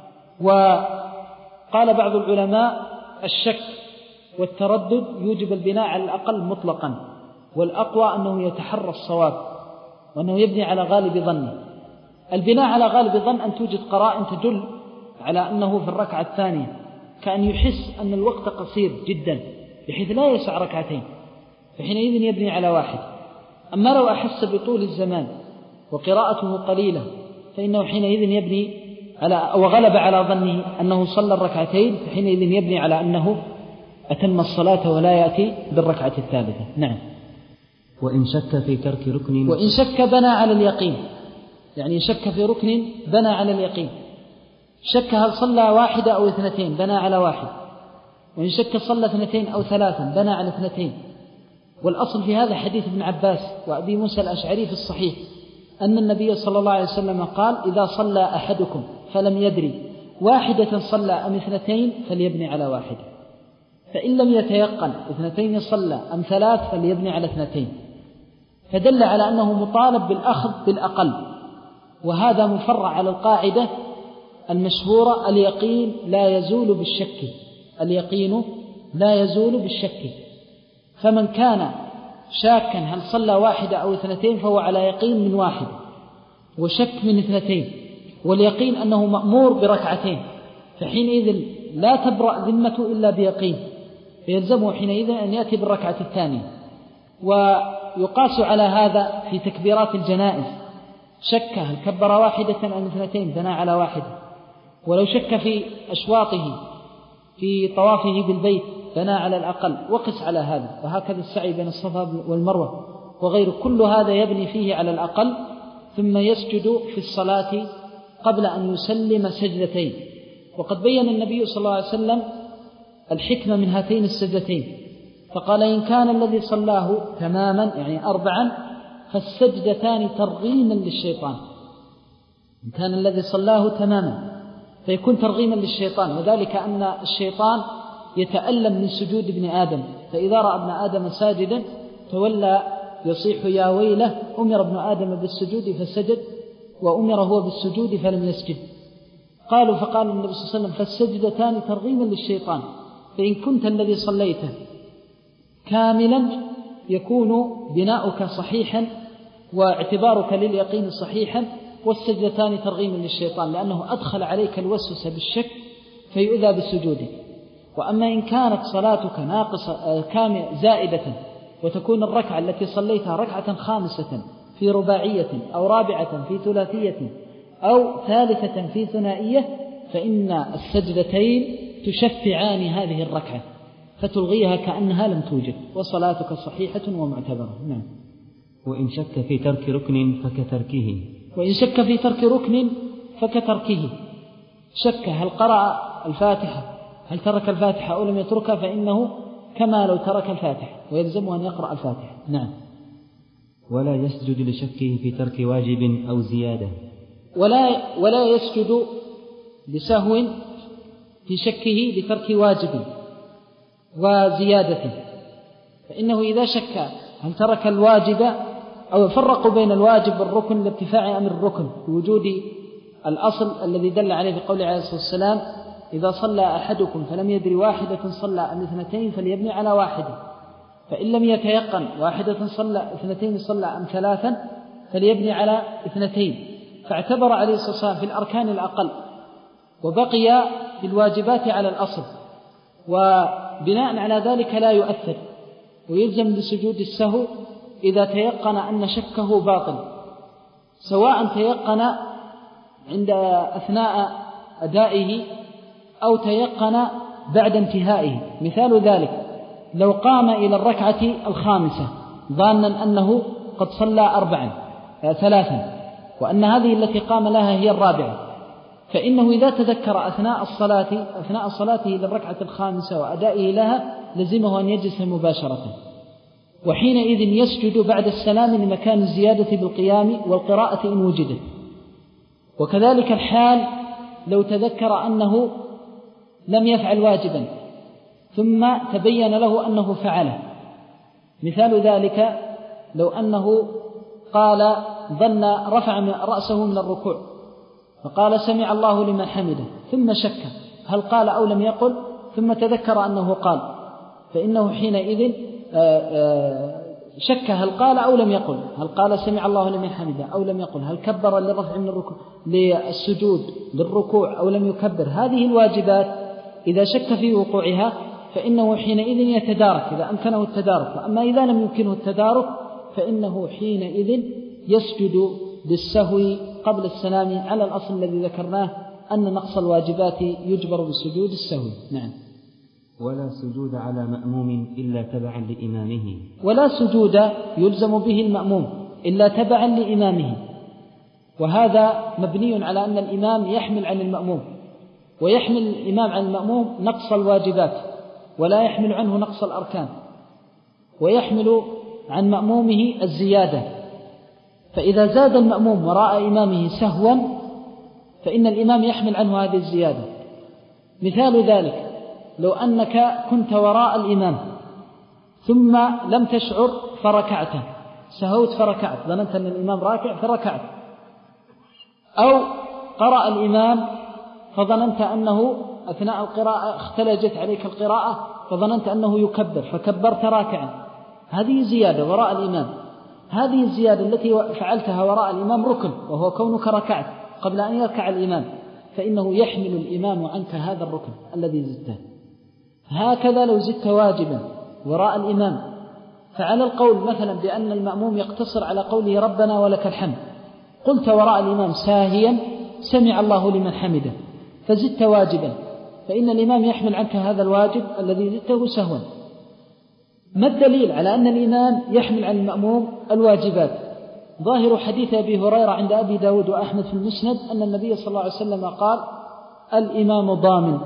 وقال بعض العلماء الشك والتردد يوجب البناء على الأقل مطلقا، والأقوى أنه يتحرى الصواب وأنه يبني على غالب ظنه. البناء على غالب ظن أن توجد قرائن تدل على أنه في الركعة الثانية، كأن يحس أن الوقت قصير جدا بحيث لا يسع ركعتين، فحينئذ يبني على واحد. أما لو أحس بطول الزمان وقراءته قليلة فإنه حينئذ يبني على وغلب على ظنه أنه صلى الركعتين، فحينئذ يبني على أنه أتم الصلاة ولا يأتي بالركعة الثالثة. نعم. وإن شك في ترك ركن وإن شك بنى على اليقين، يعني شك في ركن بنى على اليقين. شك هل صلى واحدة أو اثنتين بنى على واحد، وإن شك صلى اثنتين أو ثلاثا بنى على اثنتين. والأصل في هذا حديث ابن عباس وأبي موسى الأشعري في الصحيح أن النبي صلى الله عليه وسلم قال: إذا صلى أحدكم فلم يدري واحدة صلى أم اثنتين فليبني على واحدة، فإن لم يتيقن اثنتين صلى أم ثلاث فليبني على اثنتين، فدل على أنه مطالب بالأخذ بالأقل. وهذا مفرع على القاعدة المشهورة: اليقين لا يزول بالشك، اليقين لا يزول بالشك. فمن كان شاكا هل صلى واحدة أو اثنتين فهو على يقين من واحد وشك من اثنتين، واليقين أنه مأمور بركعتين، فحينئذ لا تبرأ ذمته إلا بيقين، فيلزمه حينئذ أن يأتي بالركعة الثانية. ويقاس على هذا في تكبيرات الجنائز: شك هل كبر واحدة أم اثنتين بنى على واحدة، ولو شك في أشواطه في طوافه بالبيت بنى على الأقل، وقس على هذا. وهكذا السعي بين الصفا والمروة وغير كل هذا يبني فيه على الأقل، ثم يسجد في الصلاة قبل أن يسلم سجدتين. وقد بين النبي صلى الله عليه وسلم الحكمة من هاتين السجدتين، فقال: إن كان الذي صلاه تماما يعني أربعا فالسجدتان ترغيما للشيطان. إن كان الذي صلاه تماما فيكون ترغيما للشيطان، وذلك أن الشيطان يتألم من سجود ابن آدم، فإذا رأى ابن آدم ساجدا تولى يصيح: يا ويله، أمر ابن آدم بالسجود فسجد وأمر هو بالسجود فلم يسجد. قالوا فقال النبي صلى الله عليه وسلم: فالسجدتان ترغيما للشيطان، فإن كنت الذي صليته كاملا يكون بناؤك صحيحا واعتبارك لليقين صحيحا، والسجدتان ترغيما للشيطان لأنه أدخل عليك الوسوسة بالشك فيؤذى بسجودك. وأما إن كانت صلاتك ناقصة كاملة زائدة وتكون الركعة التي صليتها ركعة خامسة في رباعية أو رابعة في ثلاثية أو ثالثة في ثنائية، فإن السجدتين تشفعان هذه الركعة فتلغيها كأنها لم توجد، وصلاتك صحيحة ومعتبرة. نعم. وإن شك في ترك ركن فكتركه وإن شك في ترك ركن فكتركه. شك هل قرأ الفاتحة، هل ترك الفاتحة أو لم يتركها، فإنه كما لو ترك الفاتحة ويلزمه أن يقرأ الفاتحة. نعم. ولا يسجد لشكه في ترك واجب أو زيادة ولا, ولا يسجد لسهو في شكه لترك واجب وزيادة، فإنه إذا شك هل ترك الواجب أو فرقوا بين الواجب والركن لارتفاع أمر الركن بوجود الأصل الذي دل عليه في قوله عليه الصلاة والسلام: إذا صلى أحدكم فلم يدري واحدة صلى أم اثنتين فليبني على واحدة، فإن لم يتيقن واحدة صلى اثنتين صلى أم ثلاثا فليبني على اثنتين، فاعتبر عليه الصلاة والسلام في الأركان الأقل وبقي بالواجبات على الأصل، وبناء على ذلك لا يؤثر ويلزم بسجود السهو إذا تيقن أن شكه باطل، سواء تيقن عند أثناء أدائه أو تيقن بعد انتهائه. مثال ذلك: لو قام إلى الركعة الخامسة ظانا أنه قد صلى أربعا ثلاثا وأن هذه التي قام لها هي الرابعة، فإنه إذا تذكر أثناء الصلاة أثناء صلاته للركعة الخامسة وأدائه لها لزمه أن يجلس مباشرة، وحينئذ يسجد بعد السلام لمكان الزيادة بالقيام والقراءة إن وجدت. وكذلك الحال لو تذكر أنه لم يفعل واجبا ثم تبين له أنه فعله. مثال ذلك لو أنه قال ظن رفع رأسه من الركوع فقال سمع الله لمن حمده ثم شك هل قال أو لم يقل ثم تذكر أنه قال، فإنه حينئذ شك هل قال أو لم يقل، هل قال سمع الله لمن حمده أو لم يقل، هل كبر للرفع من الركوع للسجود للركوع أو لم يكبر. هذه الواجبات إذا شك في وقوعها فإنه حينئذ يتدارك إذا أمكنه التدارك، وأما إذا لم يمكنه التدارك فإنه حينئذ يسجد بالسهو قبل السلام على الأصل الذي ذكرناه أن نقص الواجبات يجبر بسجود السهو. نعم. ولا سجود على مأموم إلا تبعا لإمامه. ولا سجود يلزم به المأموم إلا تبعا لإمامه، وهذا مبني على أن الإمام يحمل عن المأموم، ويحمل الإمام عن المأموم نقص الواجبات ولا يحمل عنه نقص الأركان، ويحمل عن مأمومه الزيادة. فإذا زاد المأموم وراء إمامه سهوا فإن الإمام يحمل عنه هذه الزيادة. مثال ذلك لو أنك كنت وراء الإمام ثم لم تشعر فركعت، سهوت فركعت، ظننت أن الإمام راكع فركعت، أو قرأ الإمام فظننت أنه أثناء القراءة اختلجت عليك القراءة فظننت أنه يكبر فكبرت راكعا، هذه زيادة وراء الإمام. هذه الزيادة التي فعلتها وراء الإمام ركن، وهو كونك ركعت قبل أن يركع الإمام، فإنه يحمل الإمام عنك هذا الركن الذي زدته. هكذا لو زدت واجبا وراء الإمام، فعلى القول مثلا بأن المأموم يقتصر على قوله ربنا ولك الحمد، قلت وراء الإمام ساهيا سمع الله لمن حمده فزدت واجبا، فإن الإمام يحمل عنك هذا الواجب الذي زدته سهوا. ما الدليل على أن الإمام يحمل عن المأموم الواجبات؟ ظاهر حديث أبي هريرة عند أبي داود وأحمد في المسند أن النبي صلى الله عليه وسلم قال الإمام ضامن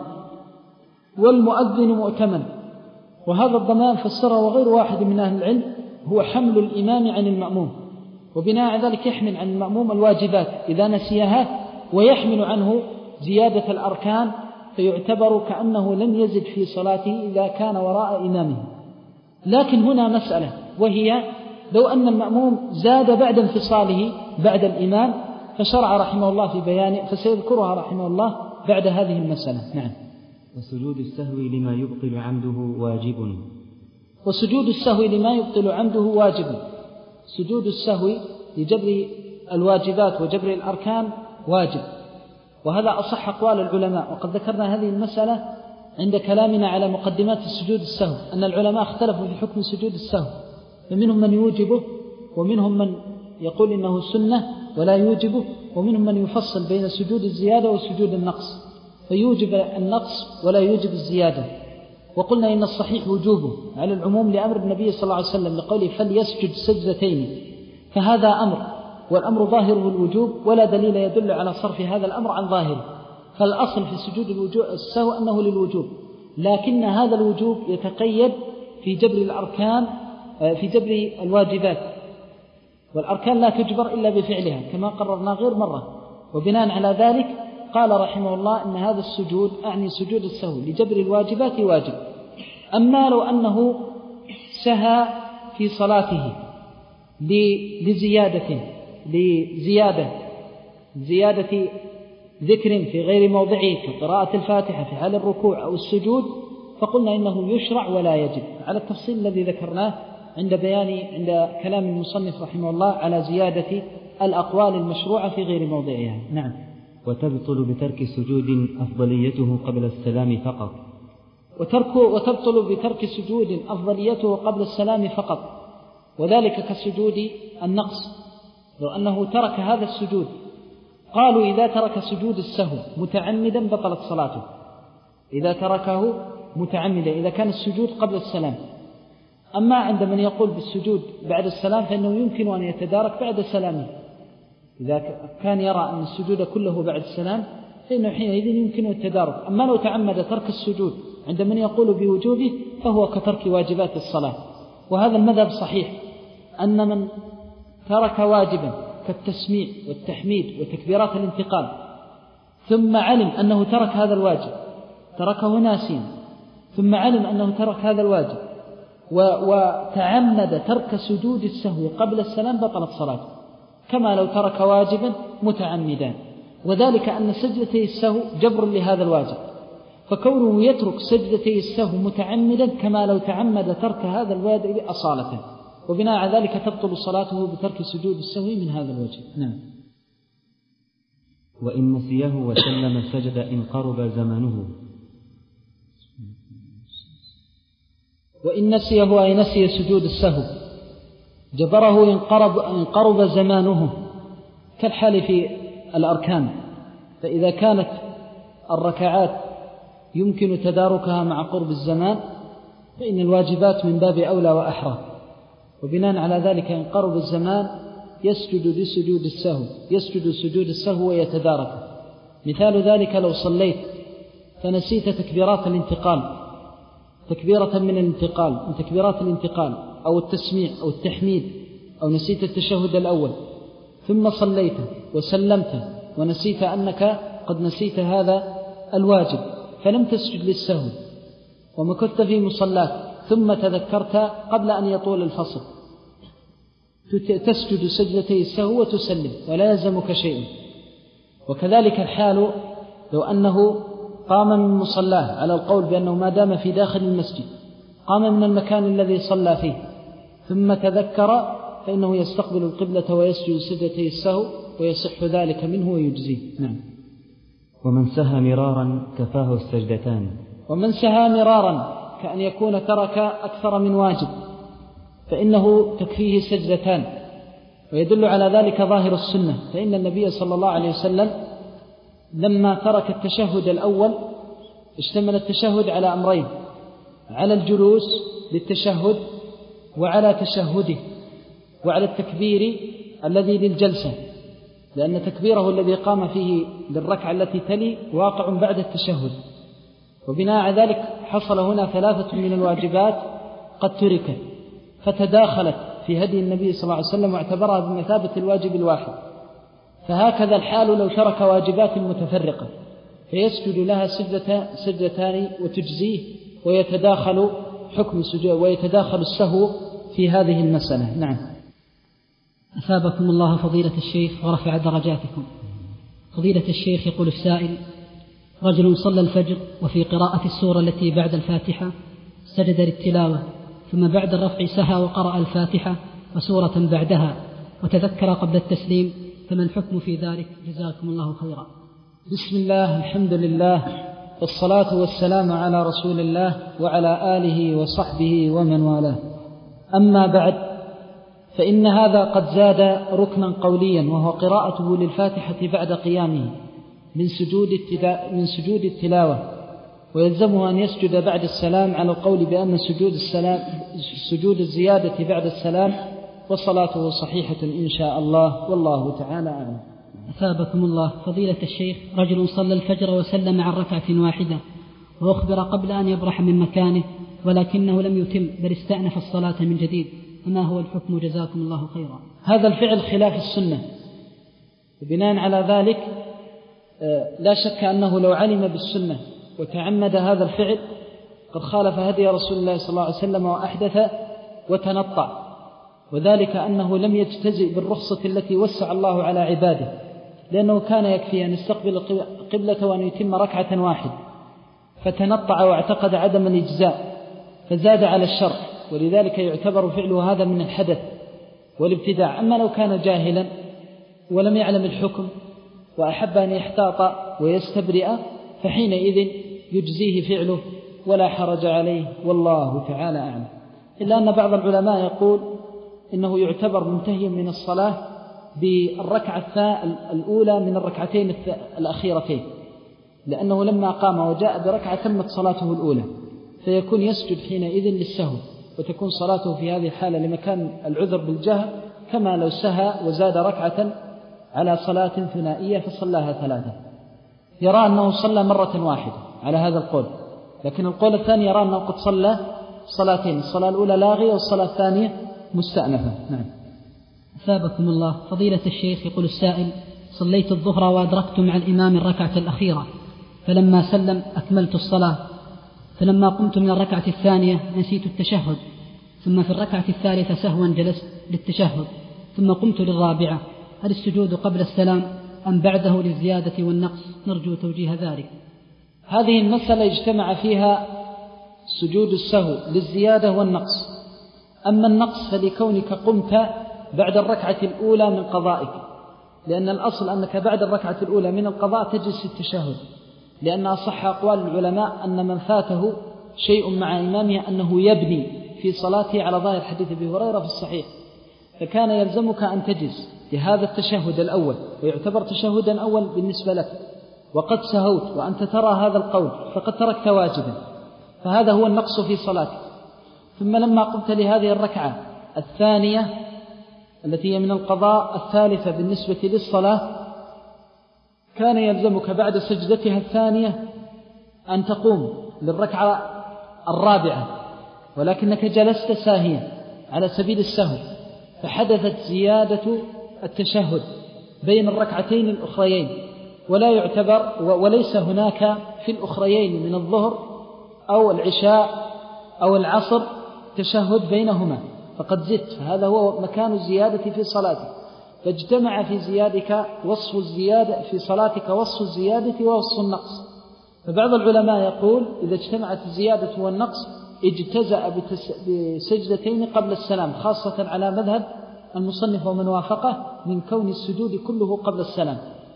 والمؤذن مؤتمن، وهذا الضمان فسره غير واحد من أهل العلم هو حمل الإمام عن المأموم، وبناء على ذلك يحمل عن المأموم الواجبات إذا نسيها، ويحمل عنه زيادة الأركان، فيعتبر كأنه لم يزد في صلاته إذا كان وراء إمامه. لكن هنا مسألة، وهي لو أن المأموم زاد بعد انفصاله بعد الإمام، فشرع رحمه الله في بيان فسيذكرها رحمه الله بعد هذه المسألة. نعم. وسجود السهو لما يبطل عمده واجب. وسجود السهو لما يبطل عمده واجب. سجود السهو لجبر الواجبات وجبر الأركان واجب، وهذا أصح أقوال العلماء، وقد ذكرنا هذه المسألة عند كلامنا على مقدمات السجود السهو، أن العلماء اختلفوا في حكم سجود السهو، فمنهم من يوجبه ومنهم من يقول إنه سنة ولا يوجبه، ومنهم من يفصل بين سجود الزيادة وسجود النقص، فيوجب النقص ولا يوجب الزيادة. وقلنا إن الصحيح وجوبه على العموم لأمر النبي صلى الله عليه وسلم لقوله فليسجد سجدتين، فهذا أمر، والأمر ظاهره الوجوب، ولا دليل يدل على صرف هذا الأمر عن ظاهره، فالأصل في سجود السهو أنه للوجوب، لكن هذا الوجوب يتقيد في جبر الأركان في جبر الواجبات، والأركان لا تجبر إلا بفعلها كما قررنا غير مرة. وبناء على ذلك قال رحمه الله إن هذا السجود أعني سجود السهو لجبر الواجبات واجب. أما لو أنه سهى في صلاته لزيادة لزيادة زيادة ذكر في غير موضعه كقراءة الفاتحة في حال الركوع أو السجود، فقلنا إنه يشرع ولا يجب، على التفصيل الذي ذكرناه عند بيان عند كلام المصنف رحمه الله على زيادة الأقوال المشروعة في غير موضعها. نعم. وتبطل بترك سجود أفضليته قبل السلام فقط. وترك وتبطل بترك سجود أفضليته قبل السلام فقط، وذلك كسجود النقص. لو أنه ترك هذا السجود، قالوا إذا ترك سجود السهو متعمدا بطلت صلاته، إذا تركه متعمدا إذا كان السجود قبل السلام. أما عند من يقول بالسجود بعد السلام فإنه يمكن أن يتدارك بعد سلامه، إذا كان يرى أن السجود كله بعد السلام فإنه حينئذ يمكن التدارك. أما لو تعمد ترك السجود عند من يقول بوجوبه فهو كترك واجبات الصلاة، وهذا المذهب صحيح، أن من ترك واجبا كالتسميع والتحميد وتكبيرات الانتقال ثم علم أنه ترك هذا الواجب، تركه ناسيا ثم علم أنه ترك هذا الواجب وتعمد ترك سجود السهو قبل السلام بطلت صلاته كما لو ترك واجبا متعمدا، وذلك أن سجدتي السهو جبر لهذا الواجب، فكونه يترك سجدتي السهو متعمدا كما لو تعمد ترك هذا الواجب أصالة، وبناء على ذلك تبطل صلاته بترك سجود السهو من هذا الوجه. نعم. وإن نسيه وسلم السجد إن قرب زمانه. وإن نسيه أي نسي سجود السهو جبره إن قرب, إن قرب زمانه، كالحال في الأركان، فإذا كانت الركعات يمكن تداركها مع قرب الزمان فإن الواجبات من باب أولى وأحرى، وبناء على ذلك إن قرب الزمان يسجد لسجود السهو، يسجد سجود السهو ويتدارك. مثال ذلك لو صليت فنسيت تكبيرات الانتقال، تكبيرة من الانتقال من تكبيرات الانتقال أو التسميع أو التحميد، أو نسيت التشهد الأول ثم صليت وسلمت ونسيت أنك قد نسيت هذا الواجب فلم تسجد للسهو ومكثت في مصلاك ثم تذكرت قبل أن يطول الفصل، تسجد سجدتي السهو وتسلم ولا يلزمك شيء. وكذلك الحال لو أنه قام من مصلاه، على القول بأنه ما دام في داخل المسجد قام من المكان الذي صلى فيه ثم تذكر فإنه يستقبل القبلة ويسجد سجدتي السهو ويصح ذلك منه ويجزيه. نعم. ومن سهى مرارا كفاه السجدتان. ومن سهى مرارا كأن يكون ترك أكثر من واجب فإنه تكفيه سجدتان، ويدل على ذلك ظاهر السنة، فإن النبي صلى الله عليه وسلم لما ترك التشهد الأول اشتمل التشهد على أمرين: على الجلوس للتشهد وعلى تشهده وعلى التكبير الذي للجلسة، لأن تكبيره الذي قام فيه للركعة التي تلي واقع بعد التشهد، وبناء على ذلك حصل هنا ثلاثة من الواجبات قد تركت فتداخلت في هدي النبي صلى الله عليه وسلم واعتبرها بمثابة الواجب الواحد. فهكذا الحال لو ترك واجبات متفرقة فيسجد لها سجدتان وتجزيه، ويتداخل حكم السجود ويتداخل السهو في هذه المسألة. نعم. أثابكم الله فضيلة الشيخ ورفع درجاتكم. فضيلة الشيخ يقول السائل: رجل صلى الفجر وفي قراءة السورة التي بعد الفاتحة سجد للتلاوة، ثم بعد الرفع سهى وقرأ الفاتحة وسورة بعدها وتذكر قبل التسليم، فما الحكم في ذلك؟ جزاكم الله خيرا. بسم الله، الحمد لله، والصلاة والسلام على رسول الله وعلى آله وصحبه ومن والاه. أما بعد، فإن هذا قد زاد ركنا قوليا وهو قراءته للفاتحة بعد قيامه من سجود من سجود التلاوة، ويلزمه أن يسجد بعد السلام على القول بأن سجود السلام سجود الزيادة بعد السلام، وصلاته صحيحة إن شاء الله، والله تعالى أعلم. أثابكم الله فضيلة الشيخ: رجل صلى الفجر وسلم عن ركعة واحدة وأخبر قبل أن يبرح من مكانه ولكنه لم يتم بل استأنف الصلاة من جديد، فما هو الحكم؟ جزاكم الله خيرا. هذا الفعل خلاف السنة، وبناء على ذلك لا شك أنه لو علم بالسنة وتعمد هذا الفعل قد خالف هدي رسول الله صلى الله عليه وسلم وأحدث وتنطع، وذلك أنه لم يجتزئ بالرخصة التي وسع الله على عباده، لأنه كان يكفي أن يستقبل قبلة وأن يتم ركعة واحدة، فتنطع واعتقد عدم الإجزاء فزاد على الشر، ولذلك يعتبر فعله هذا من الحدث والابتداع. أما لو كان جاهلا ولم يعلم الحكم وأحب أن يحتاط ويستبرئ فحينئذ يجزيه فعله ولا حرج عليه، والله تعالى أعلم. إلا أن بعض العلماء يقول إنه يعتبر منتهيا من الصلاة بالركعة الأولى من الركعتين الأخيرتين، لأنه لما قام وجاء بركعة تمت صلاته الأولى، فيكون يسجد حينئذ للسهو، وتكون صلاته في هذه الحالة لمكان العذر بالجهل، كما لو سهى وزاد ركعة على صلاة ثنائية فصلاها ثلاثة. يرى أنه صلى مرة واحدة على هذا القول، لكن القول الثاني يرى أنه قد صلى صلاتين، الصلاة الأولى لاغية والصلاة الثانية مستأنفة. نعم. أثابكم الله. فضيلة الشيخ يقول السائل: صليت الظهر وأدركت مع الإمام الركعة الأخيرة، فلما سلم أكملت الصلاة، فلما قمت من الركعة الثانية نسيت التشهد، ثم في الركعة الثالثة سهوا جلست للتشهد، ثم قمت للرابعة، هل السجود قبل السلام أم بعده للزيادة والنقص؟ نرجو توجيه ذلك. هذه المسألة اجتمع فيها سجود السهو للزيادة والنقص. أما النقص فلكونك قمت بعد الركعة الأولى من قضائك، لأن الأصل أنك بعد الركعة الأولى من القضاء تجلس التشهد، لأن أصح أقوال العلماء أن من فاته شيء مع إمامه أنه يبني في صلاته على ظاهر حديث أبي هريرة في الصحيح، فكان يلزمك أن تجلس لهذا التشهد الأول، ويعتبر تشهدا أول بالنسبة لك، وقد سهوت وأنت ترى هذا القول فقد تركت واجبا، فهذا هو النقص في صلاتك. ثم لما قمت لهذه الركعة الثانية التي هي من القضاء الثالثة بالنسبة للصلاة، كان يلزمك بعد سجدتها الثانية أن تقوم للركعة الرابعة، ولكنك جلست ساهيا على سبيل السهو، فحدثت زيادة التشهد بين الركعتين الأخريين، ولا يعتبر وليس هناك في الأخريين من الظهر أو العشاء أو العصر تشهد بينهما، فقد زدت، فهذا هو مكان الزيادة في صلاتك، فاجتمع في زيادك وصف الزيادة في صلاتك وصف الزيادة ووصف النقص. فبعض العلماء يقول إذا اجتمعت الزيادة والنقص اجتزأ بسجدتين قبل السلام، خاصة على مذهب المصنف ومن وافقه من كون السجود كله قبل السلام،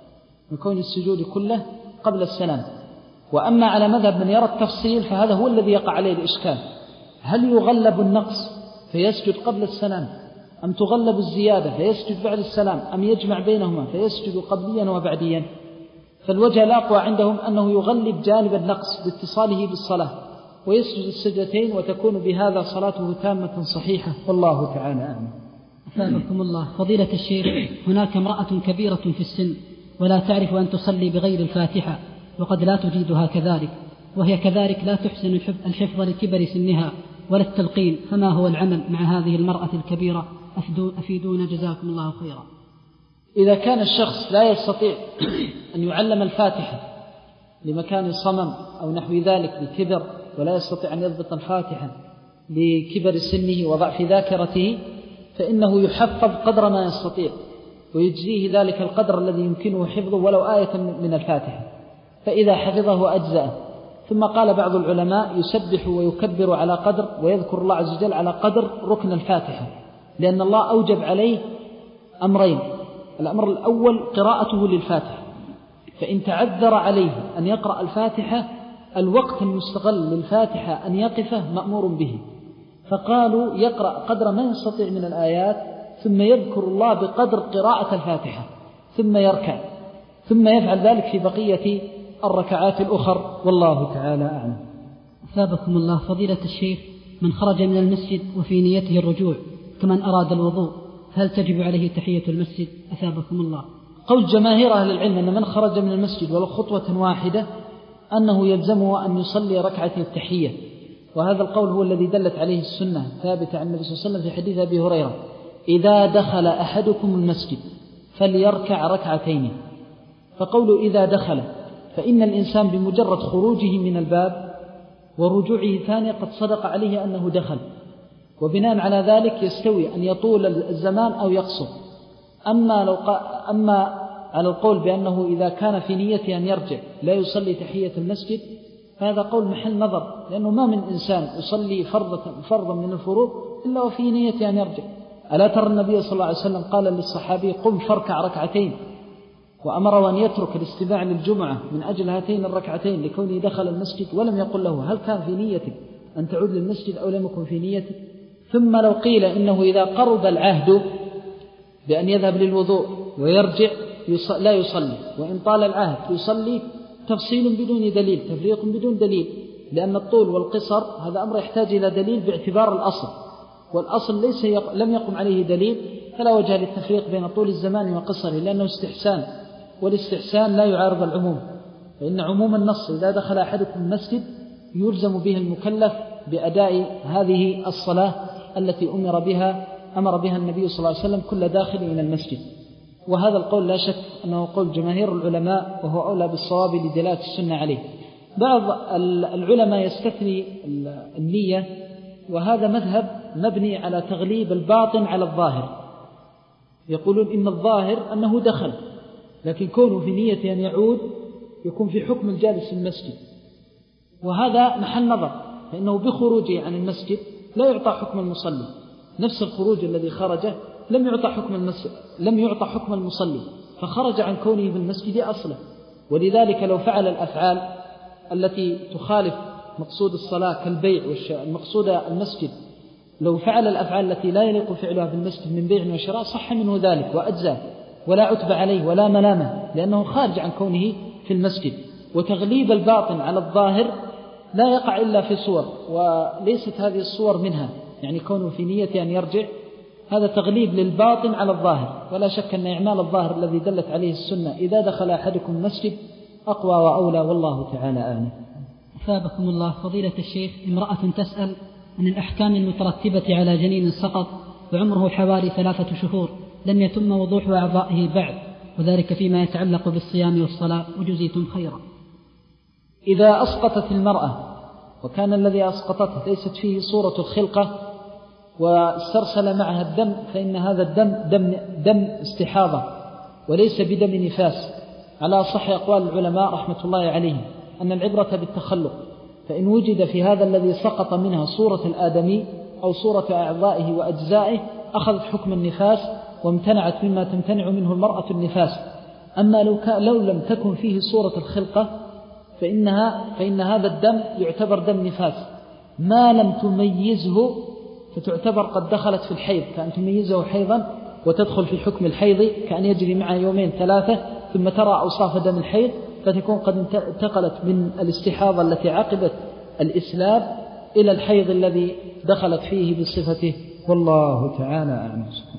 من كون السجود كله قبل السلام. وأما على مذهب من يرى التفصيل فهذا هو الذي يقع عليه الإشكال، هل يغلب النقص فيسجد قبل السلام أم تغلب الزيادة فيسجد بعد السلام أم يجمع بينهما فيسجد قبليا وبعديا؟ فالوجه الأقوى عندهم أنه يغلب جانب النقص باتصاله بالصلاة ويسجد السجدتين، وتكون بهذا صلاته تامة صحيحة، والله تعالى أعلم. أثابكم الله. فضيلة الشيخ، هناك امرأة كبيرة في السن ولا تعرف أن تصلي بغير الفاتحة، وقد لا تجيدها كذلك، وهي كذلك لا تحسن الحفظ لكبر سنها ولا التلقين، فما هو العمل مع هذه المرأة الكبيرة؟ أفيدونا جزاكم الله خيرا. إذا كان الشخص لا يستطيع أن يعلم الفاتحة لمكان صمم أو نحو ذلك لكبر، ولا يستطيع أن يضبط الفاتحة لكبر سنه وضعف ذاكرته، فإنه يحفظ قدر ما يستطيع ويجزيه ذلك القدر الذي يمكنه حفظه ولو آية من الفاتحة، فإذا حفظه أجزأه. ثم قال بعض العلماء يسبح ويكبر على قدر ويذكر الله عز وجل على قدر ركن الفاتحة، لأن الله أوجب عليه أمرين: الأمر الأول قراءته للفاتحة، فإن تعذر عليه أن يقرأ الفاتحة الوقت المستغل للفاتحة أن يقفه مأمور به، فقالوا يقرأ قدر ما يستطيع من الآيات، ثم يذكر الله بقدر قراءة الفاتحة، ثم يركع، ثم يفعل ذلك في بقية الركعات الأخر، والله تعالى أعلم. أثابكم الله. فضيلة الشيخ، من خرج من المسجد وفي نيته الرجوع كمن أراد الوضوء، هل تجب عليه تحية المسجد؟ أثابكم الله. قول جماهير أهل العلم أن من خرج من المسجد ولو خطوة واحدة أنه يلزمه أن يصلي ركعة التحية، وهذا القول هو الذي دلت عليه السنة ثابتة عن النبي صلى الله عليه وسلم في حديث أبي هريرة: إذا دخل أحدكم المسجد فليركع ركعتين. فقول إذا دخل، فإن الإنسان بمجرد خروجه من الباب ورجوعه ثانية قد صدق عليه أنه دخل، وبناء على ذلك يستوي أن يطول الزمان أو يقصر. أما, لو قا أما على القول بأنه إذا كان في نيته أن يرجع لا يصلي تحية المسجد، فهذا قول محل نظر، لأنه ما من إنسان يصلي فرضا فرضا من الفروض إلا وفي نيته أن يرجع. ألا ترى النبي صلى الله عليه وسلم قال للصحابي: قم فاركع ركعتين، وأمره أن يترك الاستماع للجمعة من أجل هاتين الركعتين لكونه دخل المسجد، ولم يقل له هل كان في نيتك أن تعود للمسجد أو لم يكن في نيتك. ثم لو قيل إنه إذا قرب العهد بأن يذهب للوضوء ويرجع لا يصلي، وإن طال العهد يصلي، تفصيل بدون دليل، تفريق بدون دليل، لأن الطول والقصر هذا أمر يحتاج إلى دليل باعتبار الأصل، والأصل ليس يق... لم يقم عليه دليل، فلا وجه للتفريق بين طول الزمان وقصره، لأنه استحسان، والاستحسان لا يعارض العموم، فإن عموم النص إذا دخل أحدكم المسجد يلزم به المكلف بأداء هذه الصلاة التي أمر بها أمر بها النبي صلى الله عليه وسلم كل داخل إلى المسجد. وهذا القول لا شك أنه قول جماهير العلماء، وهو أولى بالصواب لدلالة السنة عليه. بعض العلماء يستثني النية، وهذا مذهب مبني على تغليب الباطن على الظاهر. يقولون إن الظاهر أنه دخل، لكن كونه في نية أن يعود يكون في حكم الجالس في المسجد، وهذا محل نظر، فإنه بخروجه عن المسجد لا يعطى حكم المصلي. نفس الخروج الذي خرجه لم يعطى حكم المسجد، لم يعطى حكم المصلي، فخرج عن كونه في المسجد أصلا. ولذلك لو فعل الأفعال التي تخالف مقصود الصلاة كالبيع والمقصود المسجد، لو فعل الأفعال التي لا يليق فعلها في المسجد من بيع وشراء صح منه ذلك وأجزاه، ولا عتب عليه ولا ملامة، لأنه خارج عن كونه في المسجد. وتغليب الباطن على الظاهر لا يقع إلا في صور، وليست هذه الصور منها، يعني كونه في نية أن يرجع هذا تغليب للباطن على الظاهر. ولا شك أن إعمال الظاهر الذي دلت عليه السنة إذا دخل أحدكم المسجد أقوى وأولى، والله تعالى أعلم. أثابكم الله فضيلة الشيخ، امرأة تسأل عن الأحكام المترتبة على جنين سقط وعمره حوالي ثلاثة شهور لم يتم وضوح أعضائه بعد، وذلك فيما يتعلق بالصيام والصلاة، وجزيتم خيرا. إذا أسقطت المرأة وكان الذي أسقطته ليست فيه صورة الخلقة واسترسل معها الدم، فإن هذا الدم دم, دم استحاضة وليس بدم نفاس، على صح أقوال العلماء رحمة الله عليهم أن العبرة بالتخلق. فإن وجد في هذا الذي سقط منها صورة الآدمي أو صورة أعضائه وأجزائه أخذت حكم النفاس وامتنعت مما تمتنع منه المرأة النفاس. أما لو, لو لم تكن فيه صورة الخلقة فإنها فإن هذا الدم يعتبر دم نفاس، ما لم تميزه فتعتبر قد دخلت في الحيض، كأن تميزه حيضا وتدخل في حكم الحيض، كأن يجري معه يومين ثلاثة ثم ترى أوصاف دم الحيض، فتكون قد انتقلت من الاستحاضة التي عقبت الإسلام إلى الحيض الذي دخلت فيه بصفته، والله تعالى أعلم.